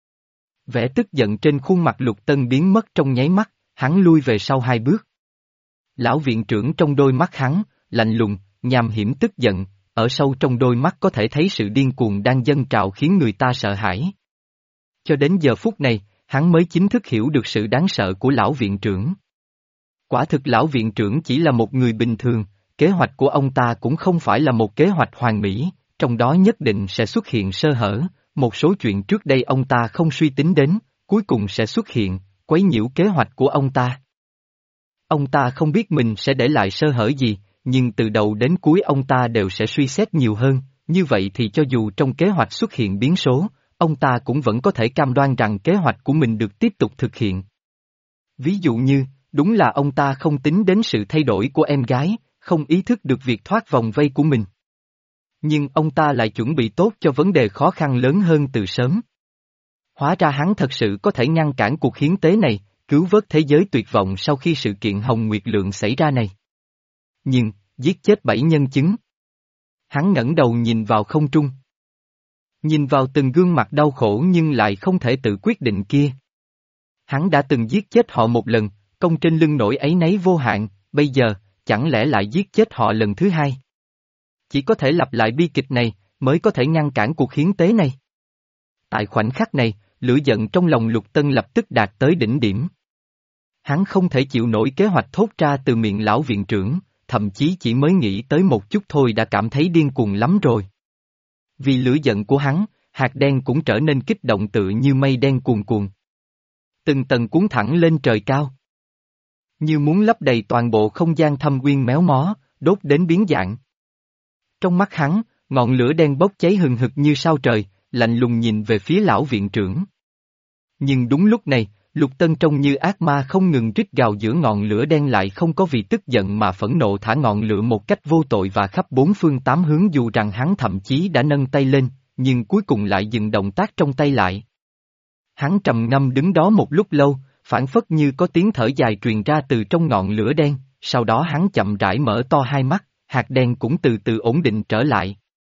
Vẻ tức giận trên khuôn mặt Lục Tân biến mất trong nháy mắt, hắn lui về sau hai bước. Lão viện trưởng trong đôi mắt hắn, lạnh lùng, nham hiểm tức giận, ở sâu trong đôi mắt có thể thấy sự điên cuồng đang dâng trào khiến người ta sợ hãi. Cho đến giờ phút này, hắn mới chính thức hiểu được sự đáng sợ của lão viện trưởng. Quả thực lão viện trưởng chỉ là một người bình thường, kế hoạch của ông ta cũng không phải là một kế hoạch hoàn mỹ, trong đó nhất định sẽ xuất hiện sơ hở, một số chuyện trước đây ông ta không suy tính đến, cuối cùng sẽ xuất hiện, quấy nhiễu kế hoạch của ông ta. Ông ta không biết mình sẽ để lại sơ hở gì, nhưng từ đầu đến cuối ông ta đều sẽ suy xét nhiều hơn, như vậy thì cho dù trong kế hoạch xuất hiện biến số, ông ta cũng vẫn có thể cam đoan rằng kế hoạch của mình được tiếp tục thực hiện. Ví dụ như, đúng là ông ta không tính đến sự thay đổi của em gái, không ý thức được việc thoát vòng vây của mình. Nhưng ông ta lại chuẩn bị tốt cho vấn đề khó khăn lớn hơn từ sớm. Hóa ra hắn thật sự có thể ngăn cản cuộc hiến tế này, cứu vớt thế giới tuyệt vọng sau khi sự kiện Hồng Nguyệt Lượng xảy ra này. Nhưng, giết chết bảy nhân chứng. Hắn ngẩng đầu nhìn vào không trung. Nhìn vào từng gương mặt đau khổ nhưng lại không thể tự quyết định kia. Hắn đã từng giết chết họ một lần, công trên lưng nỗi áy náy vô hạn, bây giờ, chẳng lẽ lại giết chết họ lần thứ hai? Chỉ có thể lặp lại bi kịch này, mới có thể ngăn cản cuộc hiến tế này. Tại khoảnh khắc này, lửa giận trong lòng Lục Tân lập tức đạt tới đỉnh điểm. Hắn không thể chịu nổi kế hoạch thốt ra từ miệng lão viện trưởng, thậm chí chỉ mới nghĩ tới một chút thôi đã cảm thấy điên cuồng lắm rồi. Vì lửa giận của hắn, hạt đen cũng trở nên kích động tự như mây đen cuồn cuộn. Từng tầng cuốn thẳng lên trời cao. Như muốn lấp đầy toàn bộ không gian thâm uyên méo mó, đốt đến biến dạng. Trong mắt hắn, ngọn lửa đen bốc cháy hừng hực như sao trời, lạnh lùng nhìn về phía lão viện trưởng. Nhưng đúng lúc này, Lục Tân trông như ác ma không ngừng rít gào giữa ngọn lửa đen lại không có vì tức giận mà phẫn nộ thả ngọn lửa một cách vô tội và khắp bốn phương tám hướng dù rằng hắn thậm chí đã nâng tay lên, nhưng cuối cùng lại dừng động tác trong tay lại. Hắn trầm ngâm đứng đó một lúc lâu, phảng phất như có tiếng thở dài truyền ra từ trong ngọn lửa đen, sau đó hắn chậm rãi mở to hai mắt, hạt đen cũng từ từ ổn định trở lại.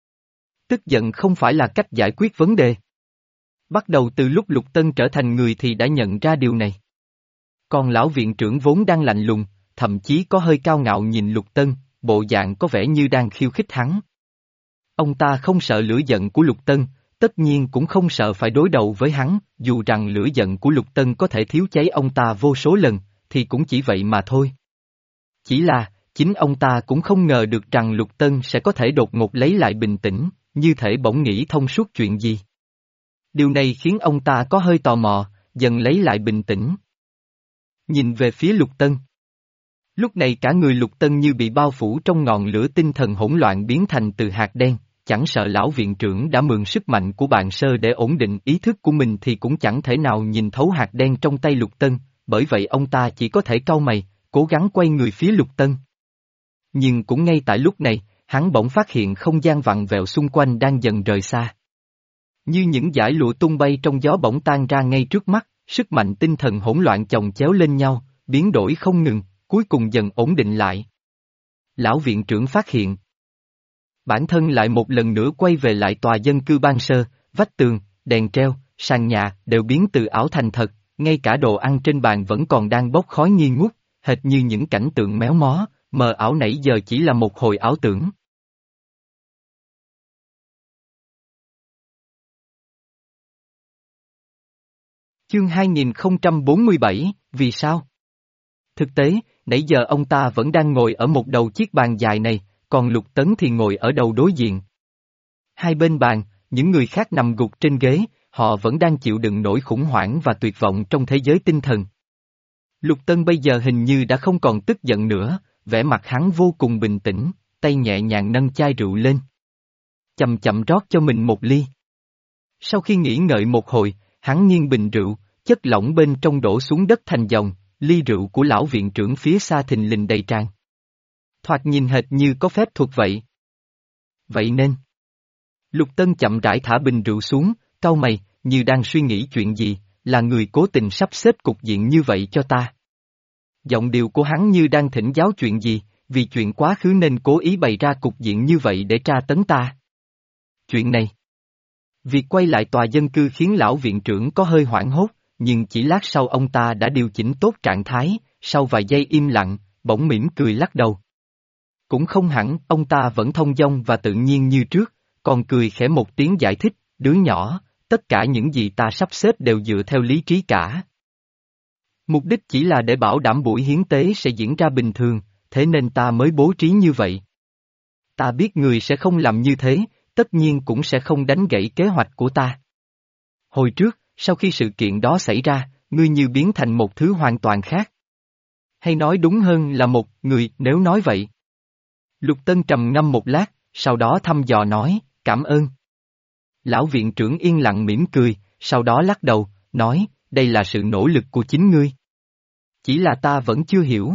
Tức giận không phải là cách giải quyết vấn đề. Bắt đầu từ lúc Lục Tân trở thành người thì đã nhận ra điều này. Còn lão viện trưởng vốn đang lạnh lùng, thậm chí có hơi cao ngạo nhìn Lục Tân, bộ dạng có vẻ như đang khiêu khích hắn. Ông ta không sợ lửa giận của Lục Tân, tất nhiên cũng không sợ phải đối đầu với hắn, dù rằng lửa giận của Lục Tân có thể thiếu cháy ông ta vô số lần, thì cũng chỉ vậy mà thôi. Chỉ là, chính ông ta cũng không ngờ được rằng Lục Tân sẽ có thể đột ngột lấy lại bình tĩnh, như thể bỗng nghĩ thông suốt chuyện gì. Điều này khiến ông ta có hơi tò mò, dần lấy lại bình tĩnh. Nhìn về phía Lục Tân. Lúc này cả người Lục Tân như bị bao phủ trong ngọn lửa tinh thần hỗn loạn biến thành từ hạt đen, chẳng sợ lão viện trưởng đã mượn sức mạnh của bạn sơ để ổn định ý thức của mình thì cũng chẳng thể nào nhìn thấu hạt đen trong tay Lục Tân, bởi vậy ông ta chỉ có thể cau mày, cố gắng quay người phía Lục Tân. Nhưng cũng ngay tại lúc này, hắn bỗng phát hiện không gian vặn vẹo xung quanh đang dần rời xa. Như những dải lụa tung bay trong gió bỗng tan ra ngay trước mắt, sức mạnh tinh thần hỗn loạn chồng chéo lên nhau, biến đổi không ngừng, cuối cùng dần ổn định lại. Lão viện trưởng phát hiện. Bản thân lại một lần nữa quay về lại tòa dân cư ban sơ, vách tường, đèn treo, sàn nhà đều biến từ ảo thành thật, ngay cả đồ ăn trên bàn vẫn còn đang bốc khói nghi ngút, hệt như những cảnh tượng méo mó, mờ ảo nãy giờ chỉ là một hồi ảo tưởng. Chương hai nghìn không trăm bốn mươi bảy, vì sao? Thực tế, nãy giờ ông ta vẫn đang ngồi ở một đầu chiếc bàn dài này, còn Lục Tấn thì ngồi ở đầu đối diện. Hai bên bàn, những người khác nằm gục trên ghế, họ vẫn đang chịu đựng nỗi khủng hoảng và tuyệt vọng trong thế giới tinh thần. Lục Tân bây giờ hình như đã không còn tức giận nữa, vẻ mặt hắn vô cùng bình tĩnh, tay nhẹ nhàng nâng chai rượu lên. Chậm chậm rót cho mình một ly. Sau khi nghĩ ngợi một hồi, hắn nghiêng bình rượu, chất lỏng bên trong đổ xuống đất thành dòng, ly rượu của lão viện trưởng phía xa thình lình đầy tràn. Thoạt nhìn hệt như có phép thuật vậy. Vậy nên, Lục Tân chậm rãi thả bình rượu xuống, cau mày, như đang suy nghĩ chuyện gì, là người cố tình sắp xếp cục diện như vậy cho ta. Giọng điệu của hắn như đang thỉnh giáo chuyện gì, vì chuyện quá khứ nên cố ý bày ra cục diện như vậy để tra tấn ta. Chuyện này. Việc quay lại tòa dân cư khiến lão viện trưởng có hơi hoảng hốt, nhưng chỉ lát sau ông ta đã điều chỉnh tốt trạng thái, sau vài giây im lặng, bỗng mỉm cười lắc đầu. Cũng không hẳn, ông ta vẫn thông dong và tự nhiên như trước, còn cười khẽ một tiếng giải thích, đứa nhỏ, tất cả những gì ta sắp xếp đều dựa theo lý trí cả. Mục đích chỉ là để bảo đảm buổi hiến tế sẽ diễn ra bình thường, thế nên ta mới bố trí như vậy. Ta biết người sẽ không làm như thế, tất nhiên cũng sẽ không đánh gãy kế hoạch của ta. Hồi trước, sau khi sự kiện đó xảy ra, ngươi như biến thành một thứ hoàn toàn khác. Hay nói đúng hơn là một người, nếu nói vậy. Lục Tân trầm ngâm một lát, sau đó thăm dò nói, cảm ơn. Lão viện trưởng yên lặng mỉm cười, sau đó lắc đầu, nói, đây là sự nỗ lực của chính ngươi. Chỉ là ta vẫn chưa hiểu.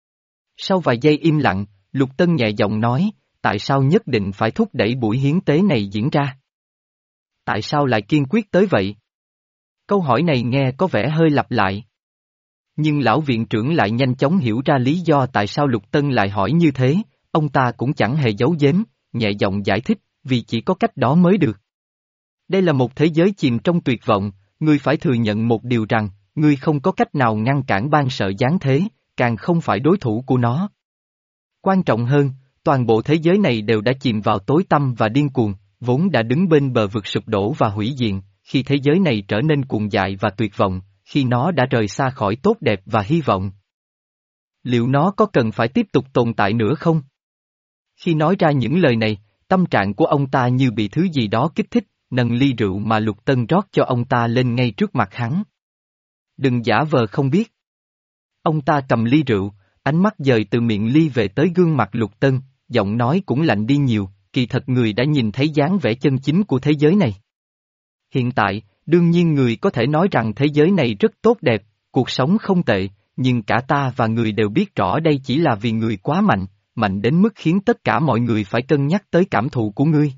Sau vài giây im lặng, Lục Tân nhẹ giọng nói, tại sao nhất định phải thúc đẩy buổi hiến tế này diễn ra? Tại sao lại kiên quyết tới vậy? Câu hỏi này nghe có vẻ hơi lặp lại. Nhưng lão viện trưởng lại nhanh chóng hiểu ra lý do tại sao Lục Tân lại hỏi như thế, ông ta cũng chẳng hề giấu giếm, nhẹ giọng giải thích, vì chỉ có cách đó mới được. Đây là một thế giới chìm trong tuyệt vọng, ngươi phải thừa nhận một điều rằng, ngươi không có cách nào ngăn cản ban sợ giáng thế, càng không phải đối thủ của nó. Quan trọng hơn, toàn bộ thế giới này đều đã chìm vào tối tăm và điên cuồng, vốn đã đứng bên bờ vực sụp đổ và hủy diệt, khi thế giới này trở nên cuồng dại và tuyệt vọng, khi nó đã rời xa khỏi tốt đẹp và hy vọng. Liệu nó có cần phải tiếp tục tồn tại nữa không? Khi nói ra những lời này, tâm trạng của ông ta như bị thứ gì đó kích thích, nâng ly rượu mà Lục Tân rót cho ông ta lên ngay trước mặt hắn. Đừng giả vờ không biết. Ông ta cầm ly rượu, Ánh mắt dời từ miệng Ly về tới gương mặt Lục Tân, giọng nói cũng lạnh đi nhiều, kỳ thật người đã nhìn thấy dáng vẻ chân chính của thế giới này. Hiện tại, đương nhiên người có thể nói rằng thế giới này rất tốt đẹp, cuộc sống không tệ, nhưng cả ta và người đều biết rõ đây chỉ là vì người quá mạnh, mạnh đến mức khiến tất cả mọi người phải cân nhắc tới cảm thụ của ngươi.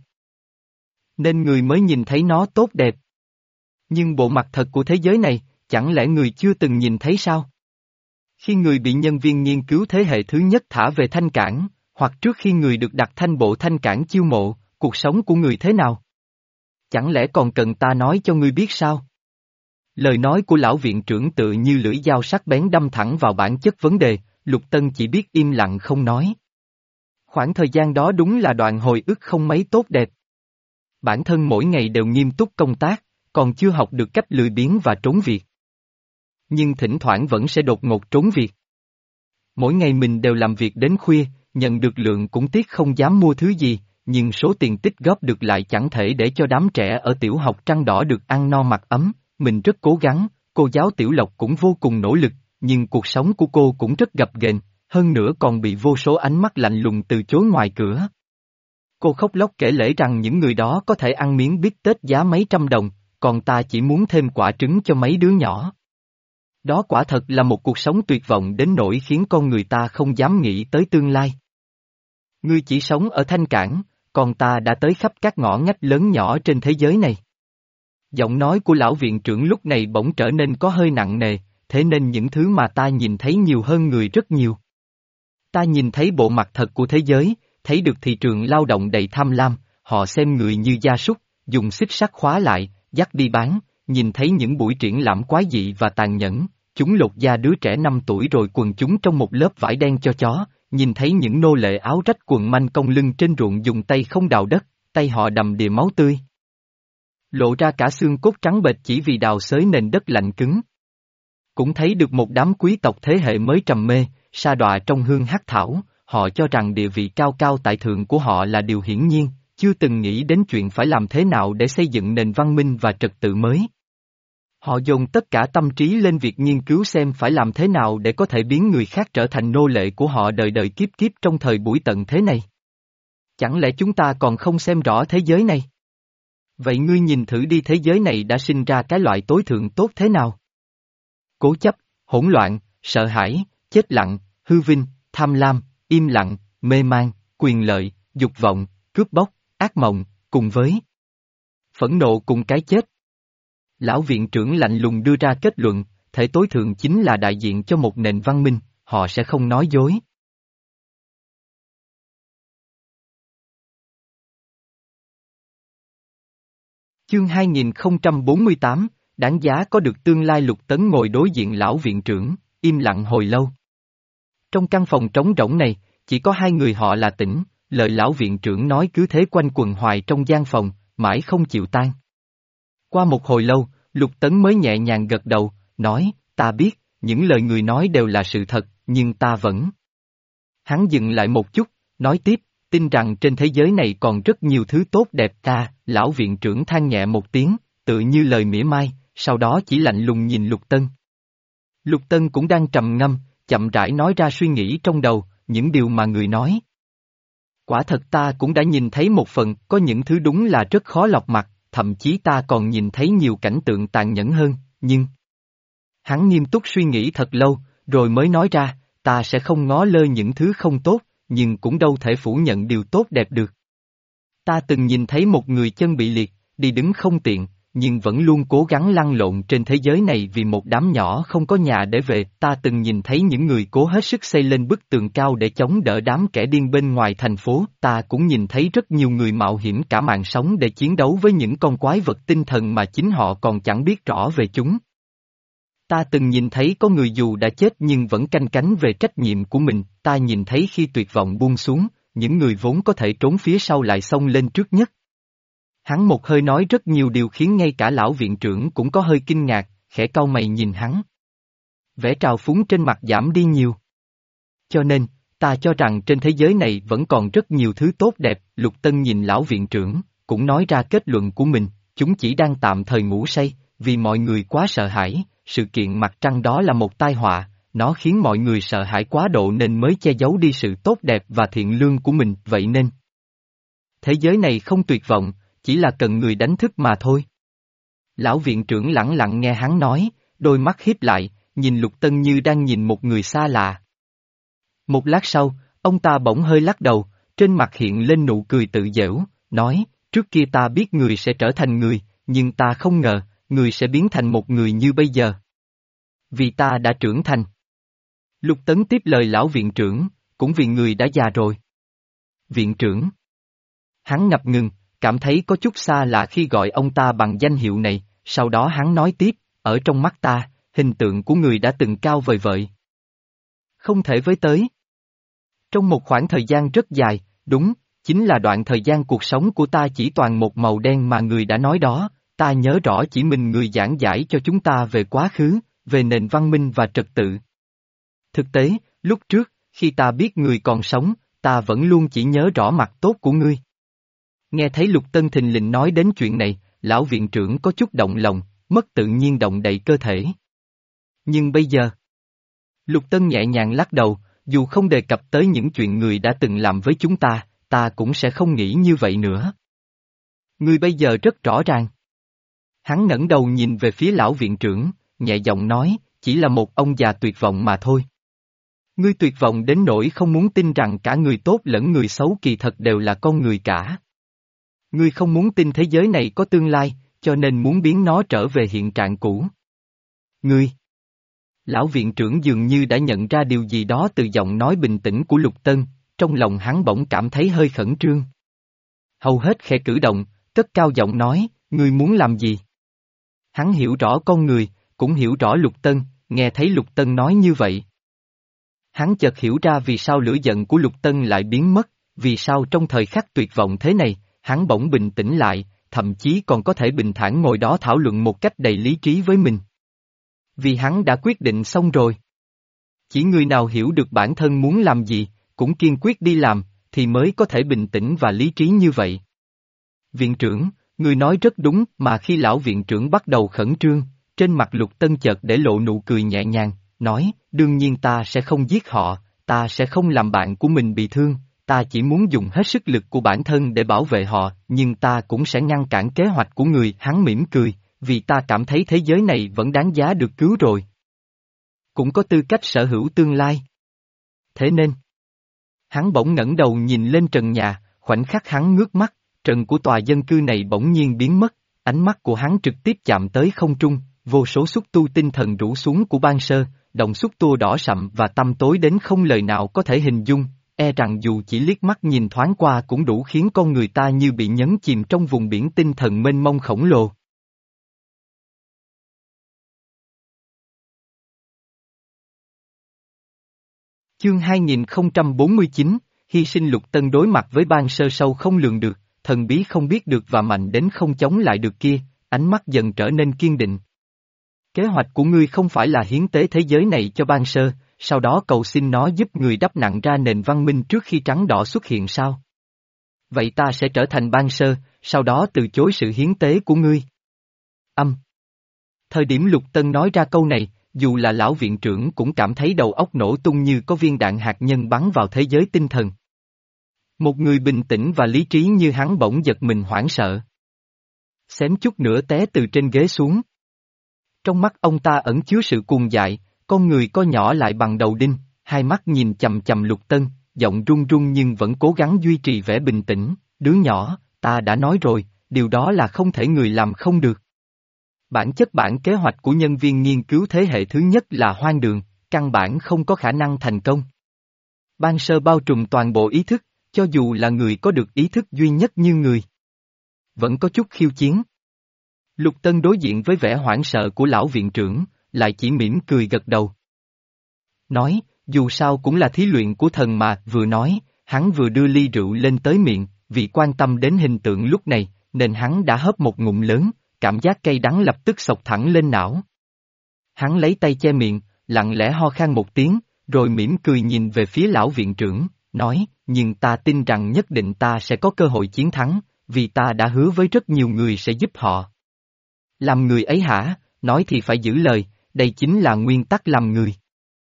Nên người mới nhìn thấy nó tốt đẹp. Nhưng bộ mặt thật của thế giới này, chẳng lẽ người chưa từng nhìn thấy sao? Khi người bị nhân viên nghiên cứu thế hệ thứ nhất thả về Thanh Cảng, hoặc trước khi người được đặt thanh bộ Thanh Cảng chiêu mộ, cuộc sống của người thế nào? Chẳng lẽ còn cần ta nói cho ngươi biết sao? Lời nói của lão viện trưởng tự như lưỡi dao sắc bén đâm thẳng vào bản chất vấn đề, Lục Tân chỉ biết im lặng không nói. Khoảng thời gian đó đúng là đoạn hồi ức không mấy tốt đẹp. Bản thân mỗi ngày đều nghiêm túc công tác, còn chưa học được cách lười biếng và trốn việc. Nhưng thỉnh thoảng vẫn sẽ đột ngột trốn việc. Mỗi ngày mình đều làm việc đến khuya, nhận được lượng cũng tiếc không dám mua thứ gì, nhưng số tiền tích góp được lại chẳng thể để cho đám trẻ ở tiểu học Trăng Đỏ được ăn no mặc ấm. Mình rất cố gắng, cô giáo Tiểu Lộc cũng vô cùng nỗ lực, nhưng cuộc sống của cô cũng rất gập ghềnh, hơn nữa còn bị vô số ánh mắt lạnh lùng từ chối ngoài cửa. Cô khóc lóc kể lể rằng những người đó có thể ăn miếng bít tết giá mấy trăm đồng, còn ta chỉ muốn thêm quả trứng cho mấy đứa nhỏ. Đó quả thật là một cuộc sống tuyệt vọng đến nỗi khiến con người ta không dám nghĩ tới tương lai. Ngươi chỉ sống ở Thanh Cảng, còn ta đã tới khắp các ngõ ngách lớn nhỏ trên thế giới này. Giọng nói của lão viện trưởng lúc này bỗng trở nên có hơi nặng nề, thế nên những thứ mà ta nhìn thấy nhiều hơn người rất nhiều. Ta nhìn thấy bộ mặt thật của thế giới, thấy được thị trường lao động đầy tham lam, họ xem người như gia súc, dùng xích sắt khóa lại, dắt đi bán, nhìn thấy những buổi triển lãm quái dị và tàn nhẫn, chúng lột da đứa trẻ năm tuổi rồi quần chúng trong một lớp vải đen cho chó, nhìn thấy những nô lệ áo rách quần manh cong lưng trên ruộng dùng tay không đào đất, tay họ đầm đìa máu tươi. Lộ ra cả xương cốt trắng bệch chỉ vì đào xới nền đất lạnh cứng. Cũng thấy được một đám quý tộc thế hệ mới trầm mê, sa đọa trong hương hắc thảo, họ cho rằng địa vị cao cao tại thượng của họ là điều hiển nhiên, chưa từng nghĩ đến chuyện phải làm thế nào để xây dựng nền văn minh và trật tự mới. Họ dồn tất cả tâm trí lên việc nghiên cứu xem phải làm thế nào để có thể biến người khác trở thành nô lệ của họ đời đời kiếp kiếp trong thời buổi tận thế này. Chẳng lẽ chúng ta còn không xem rõ thế giới này? Vậy ngươi nhìn thử đi, thế giới này đã sinh ra cái loại tối thượng tốt thế nào? Cố chấp, hỗn loạn, sợ hãi, chết lặng, hư vinh, tham lam, im lặng, mê man, quyền lợi, dục vọng, cướp bóc, ác mộng, cùng với phẫn nộ cùng cái chết. Lão viện trưởng lạnh lùng đưa ra kết luận, thể tối thượng chính là đại diện cho một nền văn minh, họ sẽ không nói dối. Chương hai nghìn không trăm bốn mươi tám, đáng giá có được tương lai. Lục Tấn ngồi đối diện lão viện trưởng, im lặng hồi lâu. Trong căn phòng trống rỗng này, chỉ có hai người họ là Tĩnh, lời lão viện trưởng nói cứ thế quanh quần hoài trong gian phòng, mãi không chịu tan. Qua một hồi lâu, Lục Tấn mới nhẹ nhàng gật đầu, nói, ta biết, những lời người nói đều là sự thật, nhưng ta vẫn. Hắn dừng lại một chút, nói tiếp, tin rằng trên thế giới này còn rất nhiều thứ tốt đẹp. Ta, lão viện trưởng than nhẹ một tiếng, tự như lời mỉa mai, sau đó chỉ lạnh lùng nhìn Lục Tân. Lục Tân cũng đang trầm ngâm, chậm rãi nói ra suy nghĩ trong đầu, những điều mà người nói. Quả thật ta cũng đã nhìn thấy một phần, có những thứ đúng là rất khó lọc mặt, thậm chí ta còn nhìn thấy nhiều cảnh tượng tàn nhẫn hơn, nhưng... Hắn nghiêm túc suy nghĩ thật lâu, rồi mới nói ra, ta sẽ không ngó lơ những thứ không tốt, nhưng cũng đâu thể phủ nhận điều tốt đẹp được. Ta từng nhìn thấy một người chân bị liệt, đi đứng không tiện, nhưng vẫn luôn cố gắng lăn lộn trên thế giới này vì một đám nhỏ không có nhà để về. Ta từng nhìn thấy những người cố hết sức xây lên bức tường cao để chống đỡ đám kẻ điên bên ngoài thành phố. Ta cũng nhìn thấy rất nhiều người mạo hiểm cả mạng sống để chiến đấu với những con quái vật tinh thần mà chính họ còn chẳng biết rõ về chúng. Ta từng nhìn thấy có người dù đã chết nhưng vẫn canh cánh về trách nhiệm của mình. Ta nhìn thấy khi tuyệt vọng buông xuống, những người vốn có thể trốn phía sau lại xông lên trước nhất. Hắn một hơi nói rất nhiều điều khiến ngay cả lão viện trưởng cũng có hơi kinh ngạc, khẽ cau mày nhìn hắn. Vẻ trào phúng trên mặt giảm đi nhiều. Cho nên, ta cho rằng trên thế giới này vẫn còn rất nhiều thứ tốt đẹp. Lục Tân nhìn lão viện trưởng, cũng nói ra kết luận của mình, chúng chỉ đang tạm thời ngủ say, vì mọi người quá sợ hãi, sự kiện mặt trăng đó là một tai họa, nó khiến mọi người sợ hãi quá độ nên mới che giấu đi sự tốt đẹp và thiện lương của mình, vậy nên thế giới này không tuyệt vọng, chỉ là cần người đánh thức mà thôi. Lão viện trưởng lẳng lặng nghe hắn nói, đôi mắt híp lại, nhìn Lục Tân như đang nhìn một người xa lạ. Một lát sau, ông ta bỗng hơi lắc đầu, trên mặt hiện lên nụ cười tự giễu, nói, trước kia ta biết người sẽ trở thành người, nhưng ta không ngờ, người sẽ biến thành một người như bây giờ. Vì ta đã trưởng thành. Lục Tấn tiếp lời lão viện trưởng, cũng vì người đã già rồi. Viện trưởng. Hắn ngập ngừng, cảm thấy có chút xa lạ khi gọi ông ta bằng danh hiệu này, sau đó hắn nói tiếp, ở trong mắt ta, hình tượng của người đã từng cao vời vợi. Không thể với tới. Trong một khoảng thời gian rất dài, đúng, chính là đoạn thời gian cuộc sống của ta chỉ toàn một màu đen mà người đã nói đó, ta nhớ rõ chỉ mình người giảng giải cho chúng ta về quá khứ, về nền văn minh và trật tự. Thực tế, lúc trước, khi ta biết người còn sống, ta vẫn luôn chỉ nhớ rõ mặt tốt của ngươi. Nghe thấy Lục Tân thình lình nói đến chuyện này, lão viện trưởng có chút động lòng, mất tự nhiên động đậy cơ thể. Nhưng bây giờ, Lục Tân nhẹ nhàng lắc đầu, dù không đề cập tới những chuyện người đã từng làm với chúng ta, ta cũng sẽ không nghĩ như vậy nữa. Ngươi bây giờ rất rõ ràng. Hắn ngẩng đầu nhìn về phía lão viện trưởng, nhẹ giọng nói, chỉ là một ông già tuyệt vọng mà thôi. Ngươi tuyệt vọng đến nỗi không muốn tin rằng cả người tốt lẫn người xấu kỳ thật đều là con người cả. Ngươi không muốn tin thế giới này có tương lai, cho nên muốn biến nó trở về hiện trạng cũ. Ngươi. Lão viện trưởng dường như đã nhận ra điều gì đó từ giọng nói bình tĩnh của Lục Tân, trong lòng hắn bỗng cảm thấy hơi khẩn trương. Hầu hết khẽ cử động, cất cao giọng nói, ngươi muốn làm gì? Hắn hiểu rõ con người, cũng hiểu rõ Lục Tân, nghe thấy Lục Tân nói như vậy. Hắn chợt hiểu ra vì sao lửa giận của Lục Tân lại biến mất, vì sao trong thời khắc tuyệt vọng thế này, hắn bỗng bình tĩnh lại, thậm chí còn có thể bình thản ngồi đó thảo luận một cách đầy lý trí với mình. Vì hắn đã quyết định xong rồi. Chỉ người nào hiểu được bản thân muốn làm gì, cũng kiên quyết đi làm, thì mới có thể bình tĩnh và lý trí như vậy. Viện trưởng, người nói rất đúng, mà khi lão viện trưởng bắt đầu khẩn trương, trên mặt Lục Tân chợt để lộ nụ cười nhẹ nhàng, nói, đương nhiên ta sẽ không giết họ, ta sẽ không làm bạn của mình bị thương, ta chỉ muốn dùng hết sức lực của bản thân để bảo vệ họ, nhưng ta cũng sẽ ngăn cản kế hoạch của người. Hắn mỉm cười, vì ta cảm thấy thế giới này vẫn đáng giá được cứu rồi. Cũng có tư cách sở hữu tương lai. Thế nên, hắn bỗng ngẩng đầu nhìn lên trần nhà, khoảnh khắc hắn ngước mắt, trần của tòa dân cư này bỗng nhiên biến mất, ánh mắt của hắn trực tiếp chạm tới không trung, vô số xúc tu tinh thần rủ xuống của ban sơ, đồng xúc tua đỏ sậm và tăm tối đến không lời nào có thể hình dung, e rằng dù chỉ liếc mắt nhìn thoáng qua cũng đủ khiến con người ta như bị nhấn chìm trong vùng biển tinh thần mênh mông khổng lồ. Chương hai nghìn không trăm bốn mươi chín, hy sinh. Lục Tân đối mặt với ban sơ sâu không lường được, thần bí không biết được và mạnh đến không chống lại được kia, ánh mắt dần trở nên kiên định. Kế hoạch của ngươi không phải là hiến tế thế giới này cho ban sơ, sau đó cầu xin nó giúp người đắp nặng ra nền văn minh trước khi trắng đỏ xuất hiện sao? Vậy ta sẽ trở thành ban sơ, sau đó từ chối sự hiến tế của ngươi. Âm. Thời điểm Lục Tân nói ra câu này, dù là lão viện trưởng cũng cảm thấy đầu óc nổ tung như có viên đạn hạt nhân bắn vào thế giới tinh thần. Một người bình tĩnh và lý trí như hắn bỗng giật mình hoảng sợ. Xém chút nữa té từ trên ghế xuống. Trong mắt ông ta ẩn chứa sự cuồng dại, con người co nhỏ lại bằng đầu đinh, hai mắt nhìn chầm chầm Lục Tân, giọng run run nhưng vẫn cố gắng duy trì vẻ bình tĩnh, đứa nhỏ, ta đã nói rồi, điều đó là không thể người làm không được. Bản chất bản kế hoạch của nhân viên nghiên cứu thế hệ thứ nhất là hoang đường, căn bản không có khả năng thành công. Ban sơ bao trùm toàn bộ ý thức, cho dù là người có được ý thức duy nhất như người. Vẫn có chút khiêu chiến. Lục Tân đối diện với vẻ hoảng sợ của lão viện trưởng, lại chỉ mỉm cười gật đầu. Nói, dù sao cũng là thí luyện của thần mà, vừa nói, hắn vừa đưa ly rượu lên tới miệng, vì quan tâm đến hình tượng lúc này, nên hắn đã hớp một ngụm lớn, cảm giác cay đắng lập tức xộc thẳng lên não. Hắn lấy tay che miệng, lặng lẽ ho khan một tiếng, rồi mỉm cười nhìn về phía lão viện trưởng, nói, nhưng ta tin rằng nhất định ta sẽ có cơ hội chiến thắng, vì ta đã hứa với rất nhiều người sẽ giúp họ. Làm người ấy hả, nói thì phải giữ lời, đây chính là nguyên tắc làm người.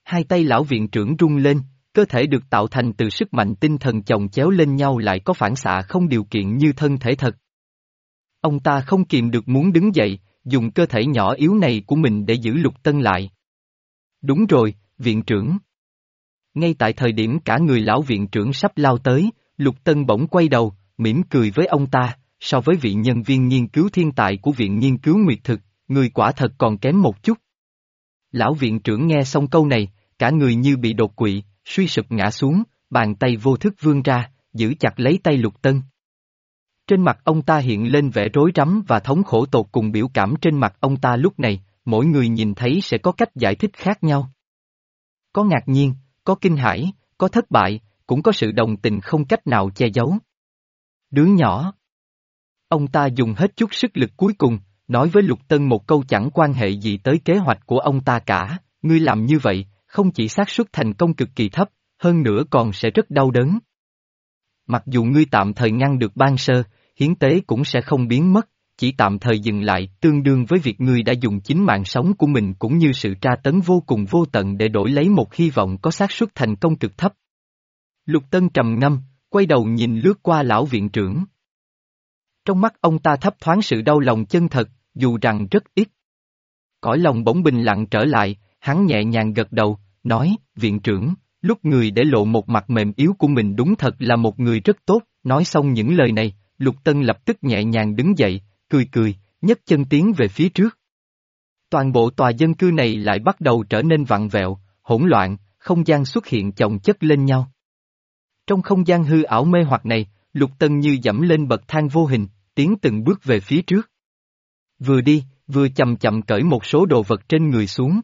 Hai tay lão viện trưởng rung lên, cơ thể được tạo thành từ sức mạnh tinh thần chồng chéo lên nhau lại có phản xạ không điều kiện như thân thể thật. Ông ta không kìm được muốn đứng dậy, dùng cơ thể nhỏ yếu này của mình để giữ Lục Tân lại. Đúng rồi, viện trưởng. Ngay tại thời điểm cả người lão viện trưởng sắp lao tới, Lục Tân bỗng quay đầu, mỉm cười với ông ta, so với vị nhân viên nghiên cứu thiên tài của Viện Nghiên cứu Nguyệt Thực, người quả thật còn kém một chút. Lão viện trưởng nghe xong câu này, cả người như bị đột quỵ, suy sụp ngã xuống, bàn tay vô thức vươn ra, giữ chặt lấy tay Lục Tân. Trên mặt ông ta hiện lên vẻ rối rắm và thống khổ tột cùng, biểu cảm trên mặt ông ta lúc này, mỗi người nhìn thấy sẽ có cách giải thích khác nhau. Có ngạc nhiên, có kinh hãi, có thất bại, cũng có sự đồng tình không cách nào che giấu. Đứa nhỏ. Ông ta dùng hết chút sức lực cuối cùng, nói với Lục Tân một câu chẳng quan hệ gì tới kế hoạch của ông ta cả, ngươi làm như vậy, không chỉ xác suất thành công cực kỳ thấp, hơn nữa còn sẽ rất đau đớn. Mặc dù ngươi tạm thời ngăn được ban sơ, hiến tế cũng sẽ không biến mất, chỉ tạm thời dừng lại tương đương với việc ngươi đã dùng chính mạng sống của mình cũng như sự tra tấn vô cùng vô tận để đổi lấy một hy vọng có xác suất thành công cực thấp. Lục Tân trầm ngâm, quay đầu nhìn lướt qua lão viện trưởng. Trong mắt ông ta thấp thoáng sự đau lòng chân thật, dù rằng rất ít. Cõi lòng bỗng bình lặng trở lại, hắn nhẹ nhàng gật đầu, nói, viện trưởng, lúc người để lộ một mặt mềm yếu của mình đúng thật là một người rất tốt. Nói xong những lời này, Lục Tân lập tức nhẹ nhàng đứng dậy, cười cười, nhấc chân tiến về phía trước. Toàn bộ tòa dân cư này lại bắt đầu trở nên vặn vẹo, hỗn loạn, không gian xuất hiện chồng chất lên nhau. Trong không gian hư ảo mê hoặc này, Lục Tân như dẫm lên bậc thang vô hình, tiến từng bước về phía trước. Vừa đi, vừa chậm chậm cởi một số đồ vật trên người xuống.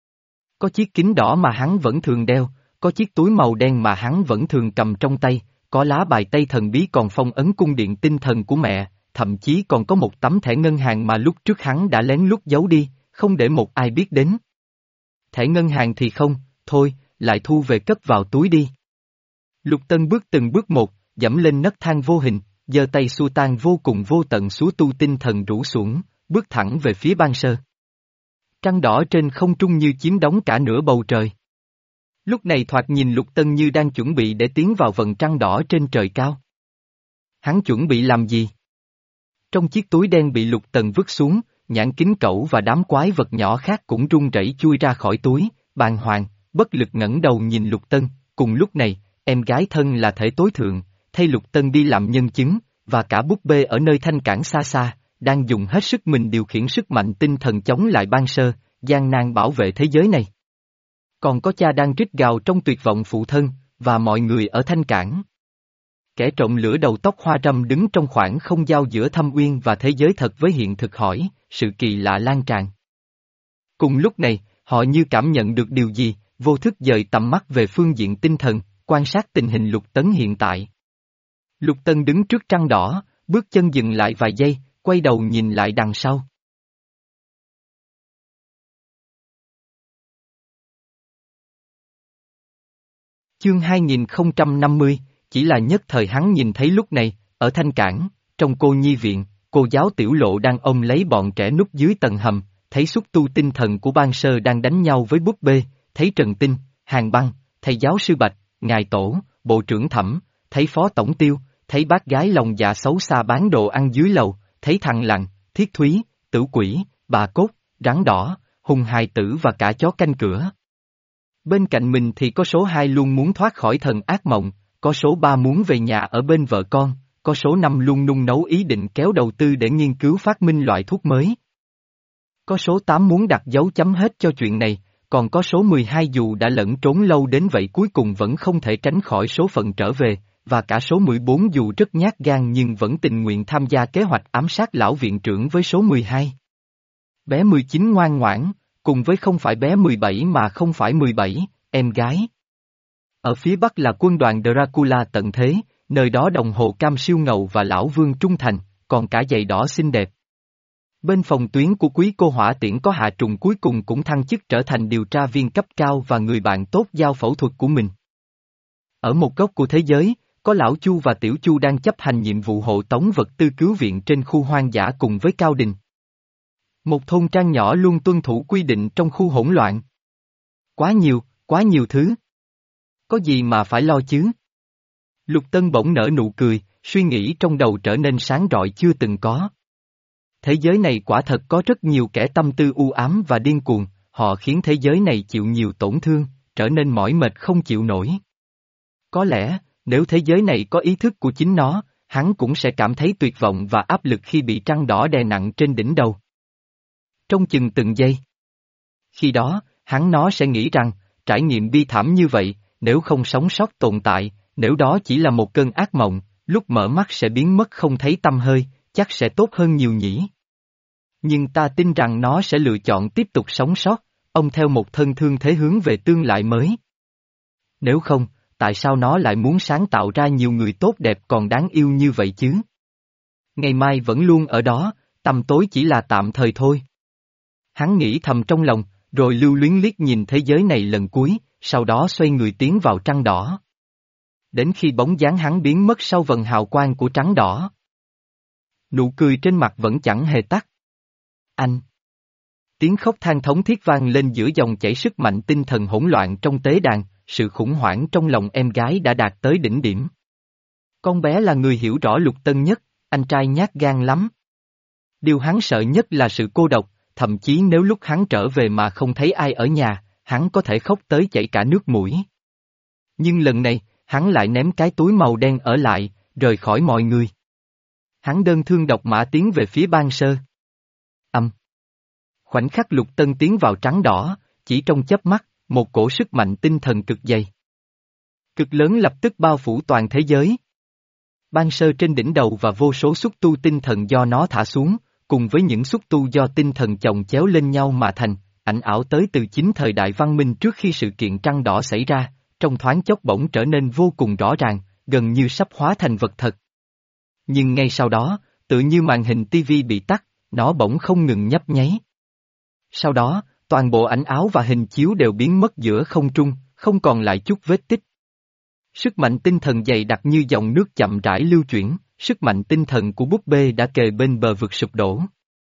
Có chiếc kính đỏ mà hắn vẫn thường đeo, có chiếc túi màu đen mà hắn vẫn thường cầm trong tay, có lá bài tây thần bí còn phong ấn cung điện tinh thần của mẹ, thậm chí còn có một tấm thẻ ngân hàng mà lúc trước hắn đã lén lút giấu đi, không để một ai biết đến. Thẻ ngân hàng thì không, thôi, lại thu về cất vào túi đi. Lục Tân bước từng bước một, dẫm lên nấc thang vô hình, giơ tay xua tan vô cùng vô tận số tu tinh thần rủ xuống, bước thẳng về phía ban sơ. Trăng đỏ trên không trung như chiếm đóng cả nửa bầu trời. Lúc này thoạt nhìn Lục Tân như đang chuẩn bị để tiến vào vầng trăng đỏ trên trời cao. Hắn chuẩn bị làm gì? Trong chiếc túi đen bị Lục Tân vứt xuống, nhãn kính cẩu và đám quái vật nhỏ khác cũng run rẩy chui ra khỏi túi, bàng hoàng, bất lực ngẩng đầu nhìn Lục Tân. Cùng lúc này, em gái thân là thể tối thượng, thay Lục Tân đi làm nhân chứng, và cả búp bê ở nơi thanh cảng xa xa, đang dùng hết sức mình điều khiển sức mạnh tinh thần chống lại ban sơ, gian nan bảo vệ thế giới này. Còn có cha đang rít gào trong tuyệt vọng phụ thân, và mọi người ở thanh cảng. Kẻ trộm lửa đầu tóc hoa râm đứng trong khoảng không giao giữa thâm uyên và thế giới thật với hiện thực hỏi, sự kỳ lạ lan tràn. Cùng lúc này, họ như cảm nhận được điều gì, vô thức dời tầm mắt về phương diện tinh thần, quan sát tình hình Lục Tấn hiện tại. Lục Tân đứng trước trăng đỏ, bước chân dừng lại vài giây, quay đầu nhìn lại đằng sau. Chương hai nghìn không trăm năm mươi, chỉ là nhất thời hắn nhìn thấy lúc này, ở thanh cảng, trong cô nhi viện, cô giáo tiểu lộ đang ôm lấy bọn trẻ núp dưới tầng hầm, thấy xúc tu tinh thần của ban sơ đang đánh nhau với búp bê, thấy Trần Tinh, Hàng Băng, thầy giáo sư Bạch, ngài tổ, bộ trưởng Thẩm, thấy phó tổng tiêu, thấy bác gái lòng dạ xấu xa bán đồ ăn dưới lầu, thấy thằng Lặng, Thiết Thúy, Tử Quỷ, bà Cốt, Rắn Đỏ, Hùng Hài Tử và cả chó canh cửa. Bên cạnh mình thì có số hai luôn muốn thoát khỏi thần ác mộng, có số ba muốn về nhà ở bên vợ con, có số năm luôn nung nấu ý định kéo đầu tư để nghiên cứu phát minh loại thuốc mới. Có số tám muốn đặt dấu chấm hết cho chuyện này, còn có số mười hai dù đã lẫn trốn lâu đến vậy cuối cùng vẫn không thể tránh khỏi số phận trở về, và cả số mười bốn dù rất nhát gan nhưng vẫn tình nguyện tham gia kế hoạch ám sát lão viện trưởng với số mười hai. Bé mười chín ngoan ngoãn, cùng với không phải bé mười bảy mà không phải mười bảy, em gái. Ở phía bắc là quân đoàn Dracula tận thế, nơi đó đồng hồ cam siêu ngầu và lão vương trung thành, còn cả giày đỏ xinh đẹp. Bên phòng tuyến của quý cô hỏa tiễn có Hạ Trùng cuối cùng cũng thăng chức trở thành điều tra viên cấp cao và người bạn tốt giao phẫu thuật của mình. Ở một góc của thế giới, có lão Chu và tiểu Chu đang chấp hành nhiệm vụ hộ tống vật tư cứu viện trên khu hoang dã cùng với Cao Đình. Một thôn trang nhỏ luôn tuân thủ quy định trong khu hỗn loạn. Quá nhiều, quá nhiều thứ. Có gì mà phải lo chứ? Lục Tân bỗng nở nụ cười, suy nghĩ trong đầu trở nên sáng rọi chưa từng có. Thế giới này quả thật có rất nhiều kẻ tâm tư u ám và điên cuồng, họ khiến thế giới này chịu nhiều tổn thương, trở nên mỏi mệt không chịu nổi. Có lẽ, nếu thế giới này có ý thức của chính nó, hắn cũng sẽ cảm thấy tuyệt vọng và áp lực khi bị trăng đỏ đè nặng trên đỉnh đầu. Trong chừng từng giây. Khi đó, hắn nó sẽ nghĩ rằng, trải nghiệm bi thảm như vậy, nếu không sống sót tồn tại, nếu đó chỉ là một cơn ác mộng, lúc mở mắt sẽ biến mất không thấy tăm hơi, chắc sẽ tốt hơn nhiều nhỉ. Nhưng ta tin rằng nó sẽ lựa chọn tiếp tục sống sót, ông theo một thân thương thế hướng về tương lai mới. Nếu không, tại sao nó lại muốn sáng tạo ra nhiều người tốt đẹp còn đáng yêu như vậy chứ? Ngày mai vẫn luôn ở đó, tăm tối chỉ là tạm thời thôi. Hắn nghĩ thầm trong lòng, rồi lưu luyến liếc nhìn thế giới này lần cuối, sau đó xoay người tiến vào trăng đỏ. Đến khi bóng dáng hắn biến mất sau vầng hào quang của trắng đỏ. Nụ cười trên mặt vẫn chẳng hề tắt. Anh! Tiếng khóc than thống thiết vang lên giữa dòng chảy sức mạnh tinh thần hỗn loạn trong tế đàn, sự khủng hoảng trong lòng em gái đã đạt tới đỉnh điểm. Con bé là người hiểu rõ Lục Tân nhất, anh trai nhát gan lắm. Điều hắn sợ nhất là sự cô độc, thậm chí nếu lúc hắn trở về mà không thấy ai ở nhà, hắn có thể khóc tới chảy cả nước mũi. Nhưng lần này, hắn lại ném cái túi màu đen ở lại, rời khỏi mọi người. Hắn đơn thương độc mã tiến về phía Ban Sơ. Âm. Khoảnh khắc Lục Tân tiến vào trắng đỏ, chỉ trong chớp mắt, một cổ sức mạnh tinh thần cực dày. Cực lớn lập tức bao phủ toàn thế giới. Ban Sơ trên đỉnh đầu và vô số xúc tu tinh thần do nó thả xuống, cùng với những xúc tu do tinh thần chồng chéo lên nhau mà thành, ảnh ảo tới từ chính thời đại văn minh trước khi sự kiện trăng đỏ xảy ra, trong thoáng chốc bỗng trở nên vô cùng rõ ràng, gần như sắp hóa thành vật thật. Nhưng ngay sau đó, tự như màn hình tivi bị tắt, nó bỗng không ngừng nhấp nháy. Sau đó, toàn bộ ảnh áo và hình chiếu đều biến mất giữa không trung, không còn lại chút vết tích. Sức mạnh tinh thần dày đặc như dòng nước chậm rãi lưu chuyển, sức mạnh tinh thần của búp bê đã kề bên bờ vực sụp đổ.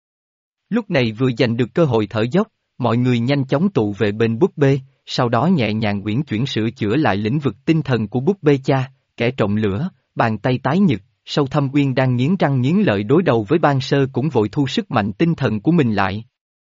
Lúc này vừa giành được cơ hội thở dốc, mọi người nhanh chóng tụ về bên búp bê, sau đó nhẹ nhàng uyển chuyển sửa chữa lại lĩnh vực tinh thần của búp bê cha, kẻ trộm lửa, bàn tay tái nhật, Sâu Thâm Uyên đang nghiến răng nghiến lợi đối đầu với Ban Sơ cũng vội thu sức mạnh tinh thần của mình lại.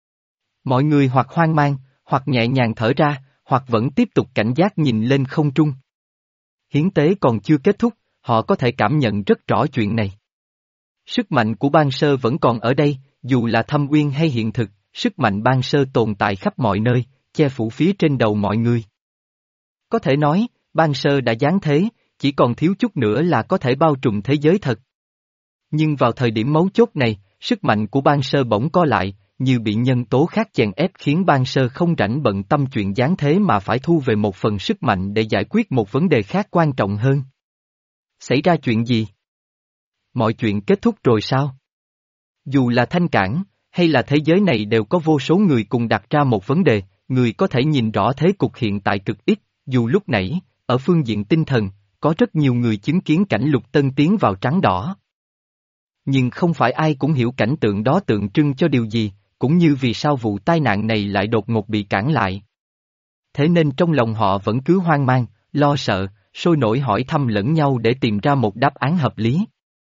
Mọi người hoặc hoang mang, hoặc nhẹ nhàng thở ra, hoặc vẫn tiếp tục cảnh giác nhìn lên không trung. Hiến tế còn chưa kết thúc, họ có thể cảm nhận rất rõ chuyện này. Sức mạnh của Ban Sơ vẫn còn ở đây, dù là Thâm Uyên hay hiện thực, sức mạnh Ban Sơ tồn tại khắp mọi nơi, che phủ phía trên đầu mọi người. Có thể nói, Ban Sơ đã giáng thế, chỉ còn thiếu chút nữa là có thể bao trùm thế giới thật. Nhưng vào thời điểm mấu chốt này, sức mạnh của Ban Sơ bỗng co lại, như bị nhân tố khác chèn ép khiến Ban Sơ không rảnh bận tâm chuyện giáng thế mà phải thu về một phần sức mạnh để giải quyết một vấn đề khác quan trọng hơn. Xảy ra chuyện gì? Mọi chuyện kết thúc rồi sao? Dù là Thanh Cảng, hay là thế giới này đều có vô số người cùng đặt ra một vấn đề, người có thể nhìn rõ thế cục hiện tại cực ít, dù lúc nãy, ở phương diện tinh thần, có rất nhiều người chứng kiến cảnh Lục Tân tiến vào trắng đỏ. Nhưng không phải ai cũng hiểu cảnh tượng đó tượng trưng cho điều gì, cũng như vì sao vụ tai nạn này lại đột ngột bị cản lại. Thế nên trong lòng họ vẫn cứ hoang mang, lo sợ, sôi nổi hỏi thăm lẫn nhau để tìm ra một đáp án hợp lý.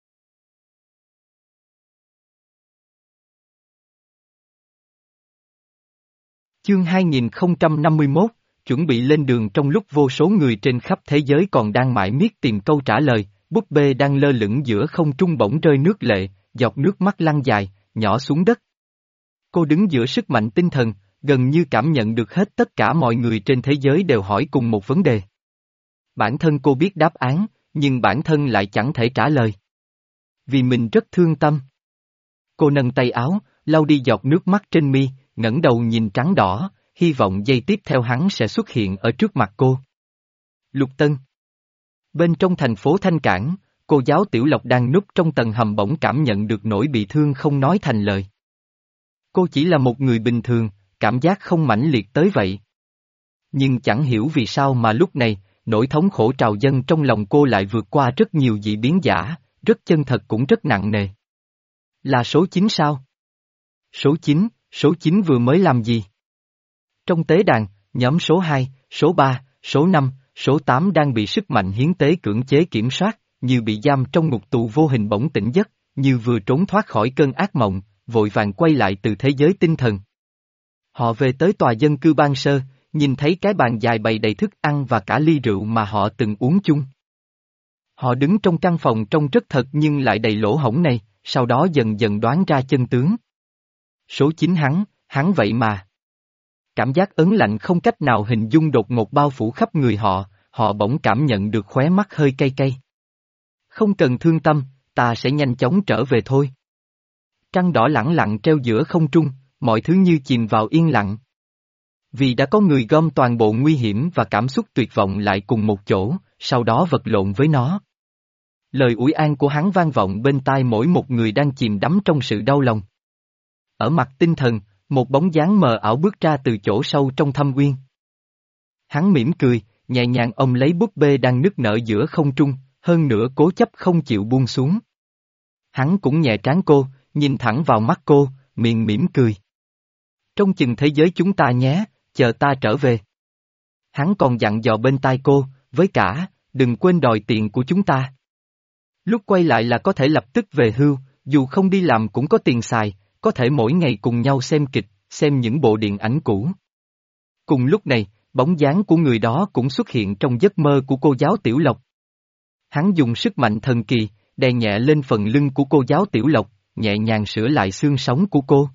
Chương hai nghìn không trăm năm mươi mốt, chuẩn bị lên đường trong lúc vô số người trên khắp thế giới còn đang mải miết tìm câu trả lời, búp bê đang lơ lửng giữa không trung bỗng rơi nước lệ, giọt nước mắt lăn dài, nhỏ xuống đất. Cô đứng giữa sức mạnh tinh thần, gần như cảm nhận được hết tất cả mọi người trên thế giới đều hỏi cùng một vấn đề. Bản thân cô biết đáp án, nhưng bản thân lại chẳng thể trả lời. Vì mình rất thương tâm. Cô nâng tay áo, lau đi giọt nước mắt trên mi, ngẩng đầu nhìn trắng đỏ, hy vọng giây tiếp theo hắn sẽ xuất hiện ở trước mặt cô. Lục Tân. Bên trong thành phố Thanh Cảng, cô giáo Tiểu Lộc đang núp trong tầng hầm bỗng cảm nhận được nỗi bị thương không nói thành lời. Cô chỉ là một người bình thường, cảm giác không mãnh liệt tới vậy. Nhưng chẳng hiểu vì sao mà lúc này, nỗi thống khổ trào dâng trong lòng cô lại vượt qua rất nhiều dị biến giả, rất chân thật cũng rất nặng nề. Là số chín sao? Số chín, số chín vừa mới làm gì? Trong tế đàn, nhóm số hai, số ba, số năm, số tám đang bị sức mạnh hiến tế cưỡng chế kiểm soát, như bị giam trong ngục tù vô hình bỗng tỉnh giấc, như vừa trốn thoát khỏi cơn ác mộng, vội vàng quay lại từ thế giới tinh thần. Họ về tới tòa dân cư ban sơ, nhìn thấy cái bàn dài bày đầy thức ăn và cả ly rượu mà họ từng uống chung. Họ đứng trong căn phòng trông rất thật nhưng lại đầy lỗ hổng này, sau đó dần dần đoán ra chân tướng. Số chín hắn, hắn vậy mà. Cảm giác ớn lạnh không cách nào hình dung đột ngột bao phủ khắp người họ, họ bỗng cảm nhận được khóe mắt hơi cay cay. Không cần thương tâm, ta sẽ nhanh chóng trở về thôi. Trăng đỏ lẳng lặng treo giữa không trung, mọi thứ như chìm vào yên lặng. Vì đã có người gom toàn bộ nguy hiểm và cảm xúc tuyệt vọng lại cùng một chỗ, sau đó vật lộn với nó. Lời ủi an của hắn vang vọng bên tai mỗi một người đang chìm đắm trong sự đau lòng. Ở mặt tinh thần, một bóng dáng mờ ảo bước ra từ chỗ sâu trong thâm uyên. Hắn mỉm cười, nhẹ nhàng ôm lấy búp bê đang nức nở giữa không trung, hơn nữa cố chấp không chịu buông xuống. Hắn cũng nhẹ trán cô, nhìn thẳng vào mắt cô, miệng mỉm cười. Trông chừng thế giới chúng ta nhé, chờ ta trở về. Hắn còn dặn dò bên tai cô, với cả, đừng quên đòi tiền của chúng ta. Lúc quay lại là có thể lập tức về hưu, dù không đi làm cũng có tiền xài, có thể mỗi ngày cùng nhau xem kịch, xem những bộ điện ảnh cũ. Cùng lúc này, bóng dáng của người đó cũng xuất hiện trong giấc mơ của cô giáo Tiểu Lộc. Hắn dùng sức mạnh thần kỳ, đè nhẹ lên phần lưng của cô giáo Tiểu Lộc, nhẹ nhàng sửa lại xương sống của cô.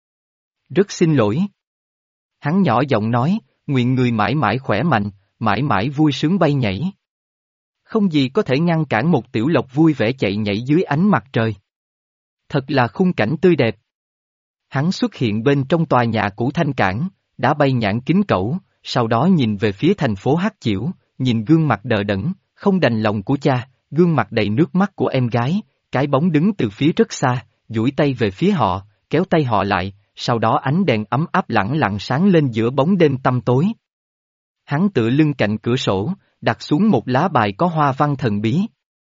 Rất xin lỗi. Hắn nhỏ giọng nói, nguyện người mãi mãi khỏe mạnh, mãi mãi vui sướng bay nhảy. Không gì có thể ngăn cản một Tiểu Lộc vui vẻ chạy nhảy dưới ánh mặt trời. Thật là khung cảnh tươi đẹp. Hắn xuất hiện bên trong tòa nhà cũ thanh cảng, đá bay nhãn kính cẩu, sau đó nhìn về phía thành phố Hắc Chiểu, nhìn gương mặt đờ đẫn, không đành lòng của cha, gương mặt đầy nước mắt của em gái, cái bóng đứng từ phía rất xa, duỗi tay về phía họ, kéo tay họ lại, sau đó ánh đèn ấm áp lẳng lặng sáng lên giữa bóng đêm tăm tối. Hắn tựa lưng cạnh cửa sổ, đặt xuống một lá bài có hoa văn thần bí.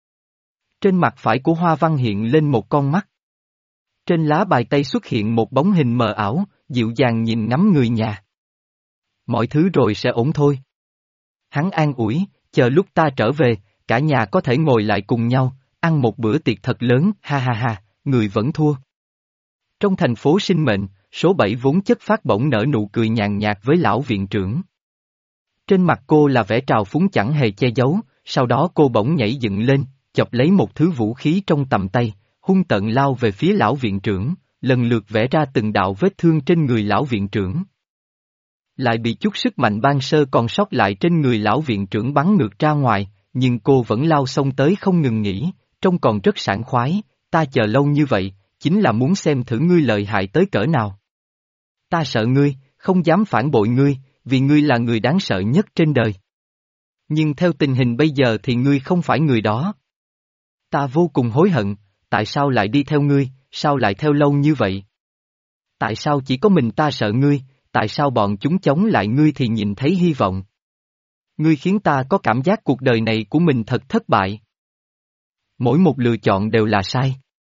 Trên mặt phải của hoa văn hiện lên một con mắt. Trên lá bài tây xuất hiện một bóng hình mờ ảo, dịu dàng nhìn ngắm người nhà. Mọi thứ rồi sẽ ổn thôi. Hắn an ủi, chờ lúc ta trở về, cả nhà có thể ngồi lại cùng nhau, ăn một bữa tiệc thật lớn, ha ha ha, người vẫn thua. Trong thành phố sinh mệnh, số bảy vốn chất phát bỗng nở nụ cười nhàn nhạt với lão viện trưởng. Trên mặt cô là vẻ trào phúng chẳng hề che giấu, sau đó cô bỗng nhảy dựng lên, chọc lấy một thứ vũ khí trong tầm tay, hung tợn lao về phía lão viện trưởng, lần lượt vẽ ra từng đạo vết thương trên người lão viện trưởng. Lại bị chút sức mạnh ban sơ còn sót lại trên người lão viện trưởng bắn ngược ra ngoài, nhưng cô vẫn lao xông tới không ngừng nghỉ, trông còn rất sảng khoái, ta chờ lâu như vậy, chính là muốn xem thử ngươi lợi hại tới cỡ nào. Ta sợ ngươi, không dám phản bội ngươi, vì ngươi là người đáng sợ nhất trên đời. Nhưng theo tình hình bây giờ thì ngươi không phải người đó. Ta vô cùng hối hận, tại sao lại đi theo ngươi, sao lại theo lâu như vậy? Tại sao chỉ có mình ta sợ ngươi, tại sao bọn chúng chống lại ngươi thì nhìn thấy hy vọng? Ngươi khiến ta có cảm giác cuộc đời này của mình thật thất bại. Mỗi một lựa chọn đều là sai.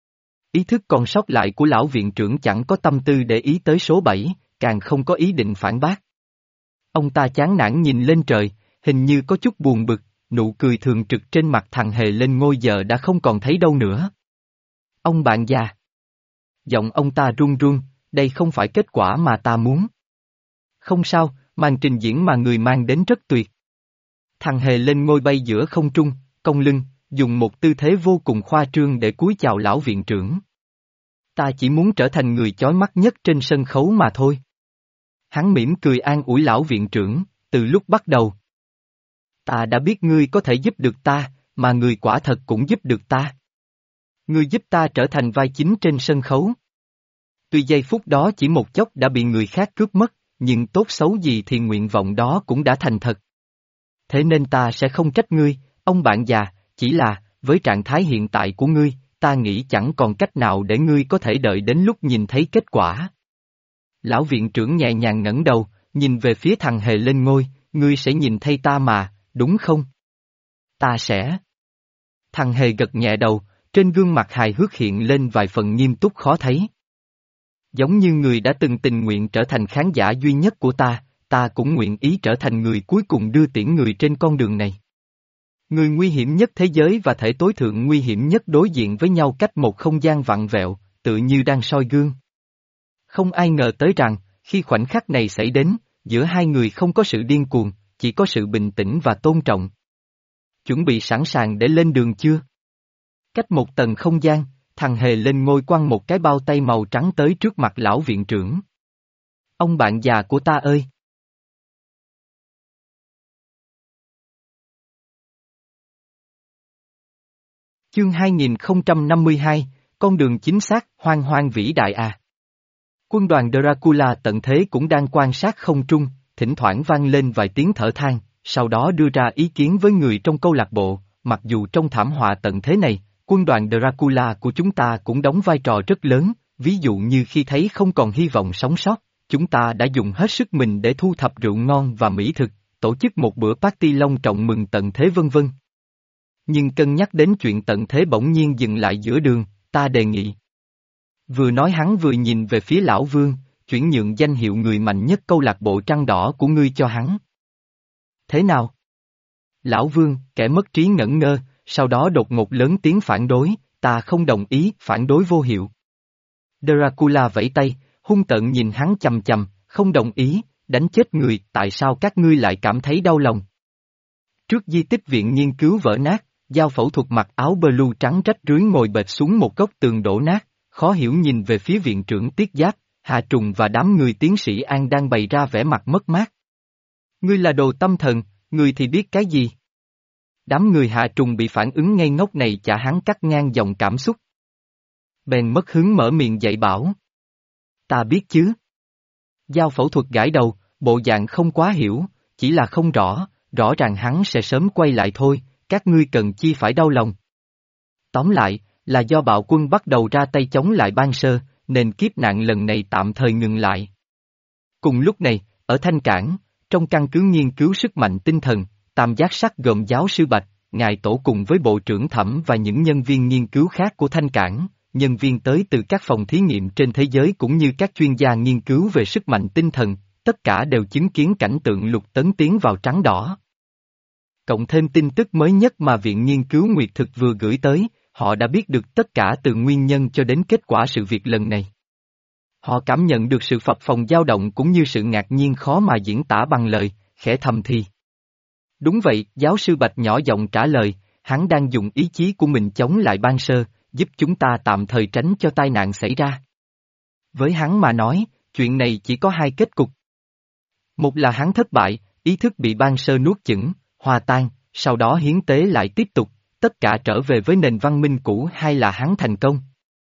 Ý thức còn sót lại của lão viện trưởng chẳng có tâm tư để ý tới số bảy, càng không có ý định phản bác. Ông ta chán nản nhìn lên trời, hình như có chút buồn bực, nụ cười thường trực trên mặt thằng hề lên ngôi giờ đã không còn thấy đâu nữa. Ông bạn già. Giọng ông ta run run, đây không phải kết quả mà ta muốn. Không sao, màn trình diễn mà người mang đến rất tuyệt. Thằng hề lên ngôi bay giữa không trung, cong lưng, dùng một tư thế vô cùng khoa trương để cúi chào lão viện trưởng. Ta chỉ muốn trở thành người chói mắt nhất trên sân khấu mà thôi. Hắn mỉm cười an ủi lão viện trưởng, từ lúc bắt đầu. Ta đã biết ngươi có thể giúp được ta, mà người quả thật cũng giúp được ta. Ngươi giúp ta trở thành vai chính trên sân khấu. Tuy giây phút đó chỉ một chốc đã bị người khác cướp mất, nhưng tốt xấu gì thì nguyện vọng đó cũng đã thành thật. Thế nên ta sẽ không trách ngươi, ông bạn già, chỉ là, với trạng thái hiện tại của ngươi, ta nghĩ chẳng còn cách nào để ngươi có thể đợi đến lúc nhìn thấy kết quả. Lão viện trưởng nhẹ nhàng ngẩng đầu, nhìn về phía thằng hề lên ngôi, ngươi sẽ nhìn thấy ta mà, đúng không? Ta sẽ. Thằng hề gật nhẹ đầu, trên gương mặt hài hước hiện lên vài phần nghiêm túc khó thấy. Giống như người đã từng tình nguyện trở thành khán giả duy nhất của ta, ta cũng nguyện ý trở thành người cuối cùng đưa tiễn người trên con đường này. Người nguy hiểm nhất thế giới và thể tối thượng nguy hiểm nhất đối diện với nhau cách một không gian vặn vẹo, tự như đang soi gương. Không ai ngờ tới rằng, khi khoảnh khắc này xảy đến, giữa hai người không có sự điên cuồng, chỉ có sự bình tĩnh và tôn trọng. Chuẩn bị sẵn sàng để lên đường chưa? Cách một tầng không gian, thằng Hề lên ngôi quăng một cái bao tay màu trắng tới trước mặt lão viện trưởng. Ông bạn già của ta ơi! Chương hai nghìn không trăm năm mươi hai, con đường chính xác, hoang hoang vĩ đại à. Quân đoàn Dracula tận thế cũng đang quan sát không trung, thỉnh thoảng vang lên vài tiếng thở than, sau đó đưa ra ý kiến với người trong câu lạc bộ, mặc dù trong thảm họa tận thế này, quân đoàn Dracula của chúng ta cũng đóng vai trò rất lớn, ví dụ như khi thấy không còn hy vọng sống sót, chúng ta đã dùng hết sức mình để thu thập rượu ngon và mỹ thực, tổ chức một bữa party long trọng mừng tận thế vân vân. Nhưng cân nhắc đến chuyện tận thế bỗng nhiên dừng lại giữa đường, ta đề nghị. Vừa nói hắn vừa nhìn về phía lão Vương, chuyển nhượng danh hiệu người mạnh nhất câu lạc bộ trăng đỏ của ngươi cho hắn. Thế nào? Lão Vương, kẻ mất trí ngẩn ngơ, sau đó đột ngột lớn tiếng phản đối, ta không đồng ý, phản đối vô hiệu. Dracula vẫy tay, hung tợn nhìn hắn chằm chằm, không đồng ý, đánh chết người, tại sao các ngươi lại cảm thấy đau lòng? Trước di tích viện nghiên cứu vỡ nát, Dao phẫu thuật mặc áo blue trắng rách rưới ngồi bệt xuống một góc tường đổ nát, khó hiểu nhìn về phía viện trưởng Tiết Giáp, Hà Trùng và đám người tiến sĩ An đang bày ra vẻ mặt mất mát. Ngươi là đồ tâm thần, ngươi thì biết cái gì? Đám người Hà Trùng bị phản ứng ngây ngốc này chả hắn cắt ngang dòng cảm xúc. Bèn mất hứng mở miệng dạy bảo. Ta biết chứ. Dao phẫu thuật gãi đầu, bộ dạng không quá hiểu, chỉ là không rõ, rõ ràng hắn sẽ sớm quay lại thôi, các ngươi cần chi phải đau lòng. Tóm lại, là do bạo quân bắt đầu ra tay chống lại Ban Sơ, nên kiếp nạn lần này tạm thời ngừng lại. Cùng lúc này, ở Thanh Cảng, trong căn cứ nghiên cứu sức mạnh tinh thần, Tam Giác Sắc gồm giáo sư Bạch, ngài tổ cùng với bộ trưởng Thẩm và những nhân viên nghiên cứu khác của Thanh Cảng, nhân viên tới từ các phòng thí nghiệm trên thế giới cũng như các chuyên gia nghiên cứu về sức mạnh tinh thần, tất cả đều chứng kiến cảnh tượng Lục Tấn tiến vào trắng đỏ. Cộng thêm tin tức mới nhất mà Viện Nghiên cứu Nguyệt Thực vừa gửi tới, họ đã biết được tất cả từ nguyên nhân cho đến kết quả sự việc lần này. Họ cảm nhận được sự phập phồng dao động cũng như sự ngạc nhiên khó mà diễn tả bằng lời, khẽ thầm thì. Đúng vậy, giáo sư Bạch nhỏ giọng trả lời, hắn đang dùng ý chí của mình chống lại Ban Sơ, giúp chúng ta tạm thời tránh cho tai nạn xảy ra. Với hắn mà nói, chuyện này chỉ có hai kết cục. Một là hắn thất bại, ý thức bị Ban Sơ nuốt chửng, hòa tan, sau đó hiến tế lại tiếp tục, tất cả trở về với nền văn minh cũ, hay là hắn thành công.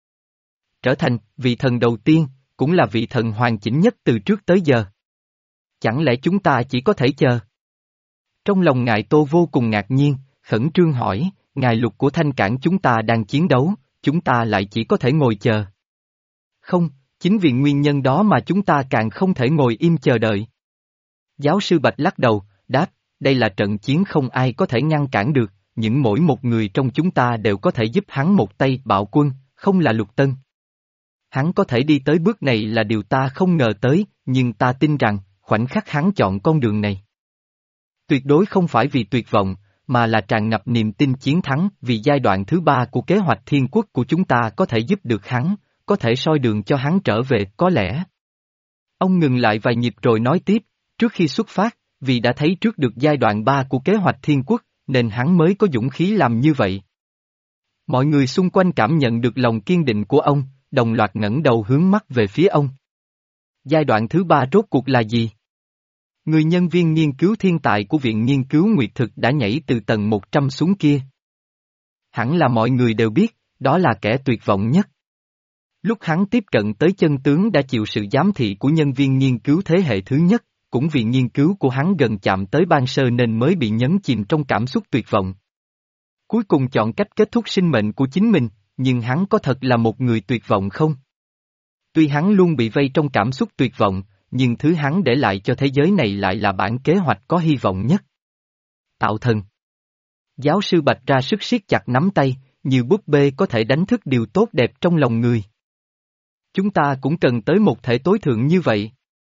Trở thành vị thần đầu tiên, cũng là vị thần hoàn chỉnh nhất từ trước tới giờ. Chẳng lẽ chúng ta chỉ có thể chờ? Trong lòng ngài Tô vô cùng ngạc nhiên, khẩn trương hỏi, ngài Lục của Thanh Cảng chúng ta đang chiến đấu, chúng ta lại chỉ có thể ngồi chờ. Không, chính vì nguyên nhân đó mà chúng ta càng không thể ngồi im chờ đợi. Giáo sư Bạch lắc đầu, đáp, đây là trận chiến không ai có thể ngăn cản được, những mỗi một người trong chúng ta đều có thể giúp hắn một tay. Bạo quân, không là Lục Tân. Hắn có thể đi tới bước này là điều ta không ngờ tới, nhưng ta tin rằng, khoảnh khắc hắn chọn con đường này. Tuyệt đối không phải vì tuyệt vọng, mà là tràn ngập niềm tin chiến thắng, vì giai đoạn thứ ba của kế hoạch thiên quốc của chúng ta có thể giúp được hắn, có thể soi đường cho hắn trở về, có lẽ. Ông ngừng lại vài nhịp rồi nói tiếp, trước khi xuất phát, vì đã thấy trước được giai đoạn ba của kế hoạch thiên quốc, nên hắn mới có dũng khí làm như vậy. Mọi người xung quanh cảm nhận được lòng kiên định của ông, đồng loạt ngẩng đầu hướng mắt về phía ông. Giai đoạn thứ ba rốt cuộc là gì? Người nhân viên nghiên cứu thiên tài của Viện Nghiên cứu Nguyệt Thực đã nhảy từ tầng một trăm xuống kia. Hẳn là mọi người đều biết, đó là kẻ tuyệt vọng nhất. Lúc hắn tiếp cận tới chân tướng đã chịu sự giám thị của nhân viên nghiên cứu thế hệ thứ nhất, cũng vì nghiên cứu của hắn gần chạm tới Ban Sơ nên mới bị nhấn chìm trong cảm xúc tuyệt vọng. Cuối cùng chọn cách kết thúc sinh mệnh của chính mình, nhưng hắn có thật là một người tuyệt vọng không? Tuy hắn luôn bị vây trong cảm xúc tuyệt vọng, nhưng thứ hắn để lại cho thế giới này lại là bản kế hoạch có hy vọng nhất. Tạo thần. Giáo sư Bạch ra sức siết chặt nắm tay, như búp bê có thể đánh thức điều tốt đẹp trong lòng người. Chúng ta cũng cần tới một thể tối thượng như vậy.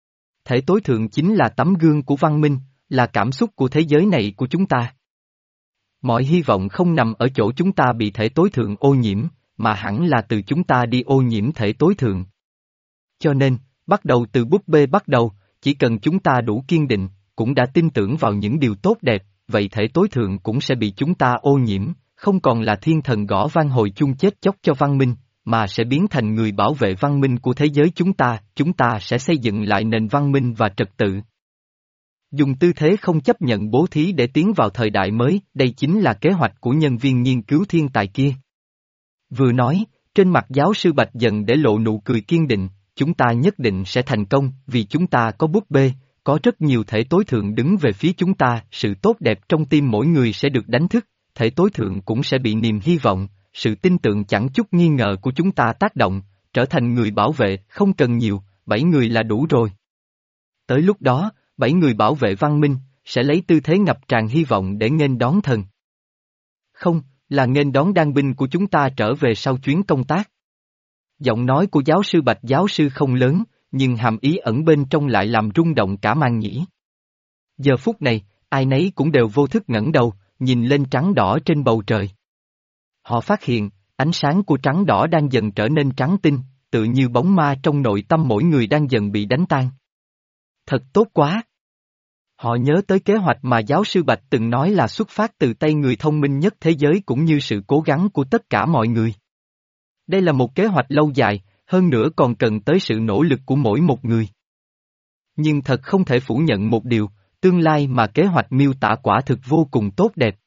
Thể tối thượng chính là tấm gương của văn minh, là cảm xúc của thế giới này của chúng ta. Mọi hy vọng không nằm ở chỗ chúng ta bị thể tối thượng ô nhiễm, mà hẳn là từ chúng ta đi ô nhiễm thể tối thượng. Cho nên, bắt đầu từ búp bê bắt đầu, chỉ cần chúng ta đủ kiên định, cũng đã tin tưởng vào những điều tốt đẹp, vậy thể tối thượng cũng sẽ bị chúng ta ô nhiễm, không còn là thiên thần gõ vang hồi chuông chết chóc cho văn minh, mà sẽ biến thành người bảo vệ văn minh của thế giới chúng ta, chúng ta sẽ xây dựng lại nền văn minh và trật tự. Dùng tư thế không chấp nhận bố thí để tiến vào thời đại mới, đây chính là kế hoạch của nhân viên nghiên cứu thiên tài kia. Vừa nói, trên mặt giáo sư Bạch Dần để lộ nụ cười kiên định, chúng ta nhất định sẽ thành công, vì chúng ta có búp bê, có rất nhiều thể tối thượng đứng về phía chúng ta, sự tốt đẹp trong tim mỗi người sẽ được đánh thức, thể tối thượng cũng sẽ bị niềm hy vọng, sự tin tưởng chẳng chút nghi ngờ của chúng ta tác động, trở thành người bảo vệ, không cần nhiều, bảy người là đủ rồi. Tới lúc đó, bảy người bảo vệ văn minh, sẽ lấy tư thế ngập tràn hy vọng để nghênh đón thần. Không, là nghênh đón đan binh của chúng ta trở về sau chuyến công tác. Giọng nói của giáo sư Bạch giáo sư không lớn, nhưng hàm ý ẩn bên trong lại làm rung động cả màn nhĩ. Giờ phút này, ai nấy cũng đều vô thức ngẩng đầu, nhìn lên trắng đỏ trên bầu trời. Họ phát hiện, ánh sáng của trắng đỏ đang dần trở nên trắng tinh, tự như bóng ma trong nội tâm mỗi người đang dần bị đánh tan. Thật tốt quá! Họ nhớ tới kế hoạch mà giáo sư Bạch từng nói là xuất phát từ tay người thông minh nhất thế giới cũng như sự cố gắng của tất cả mọi người. Đây là một kế hoạch lâu dài, hơn nữa còn cần tới sự nỗ lực của mỗi một người. Nhưng thật không thể phủ nhận một điều, tương lai mà kế hoạch miêu tả quả thực vô cùng tốt đẹp.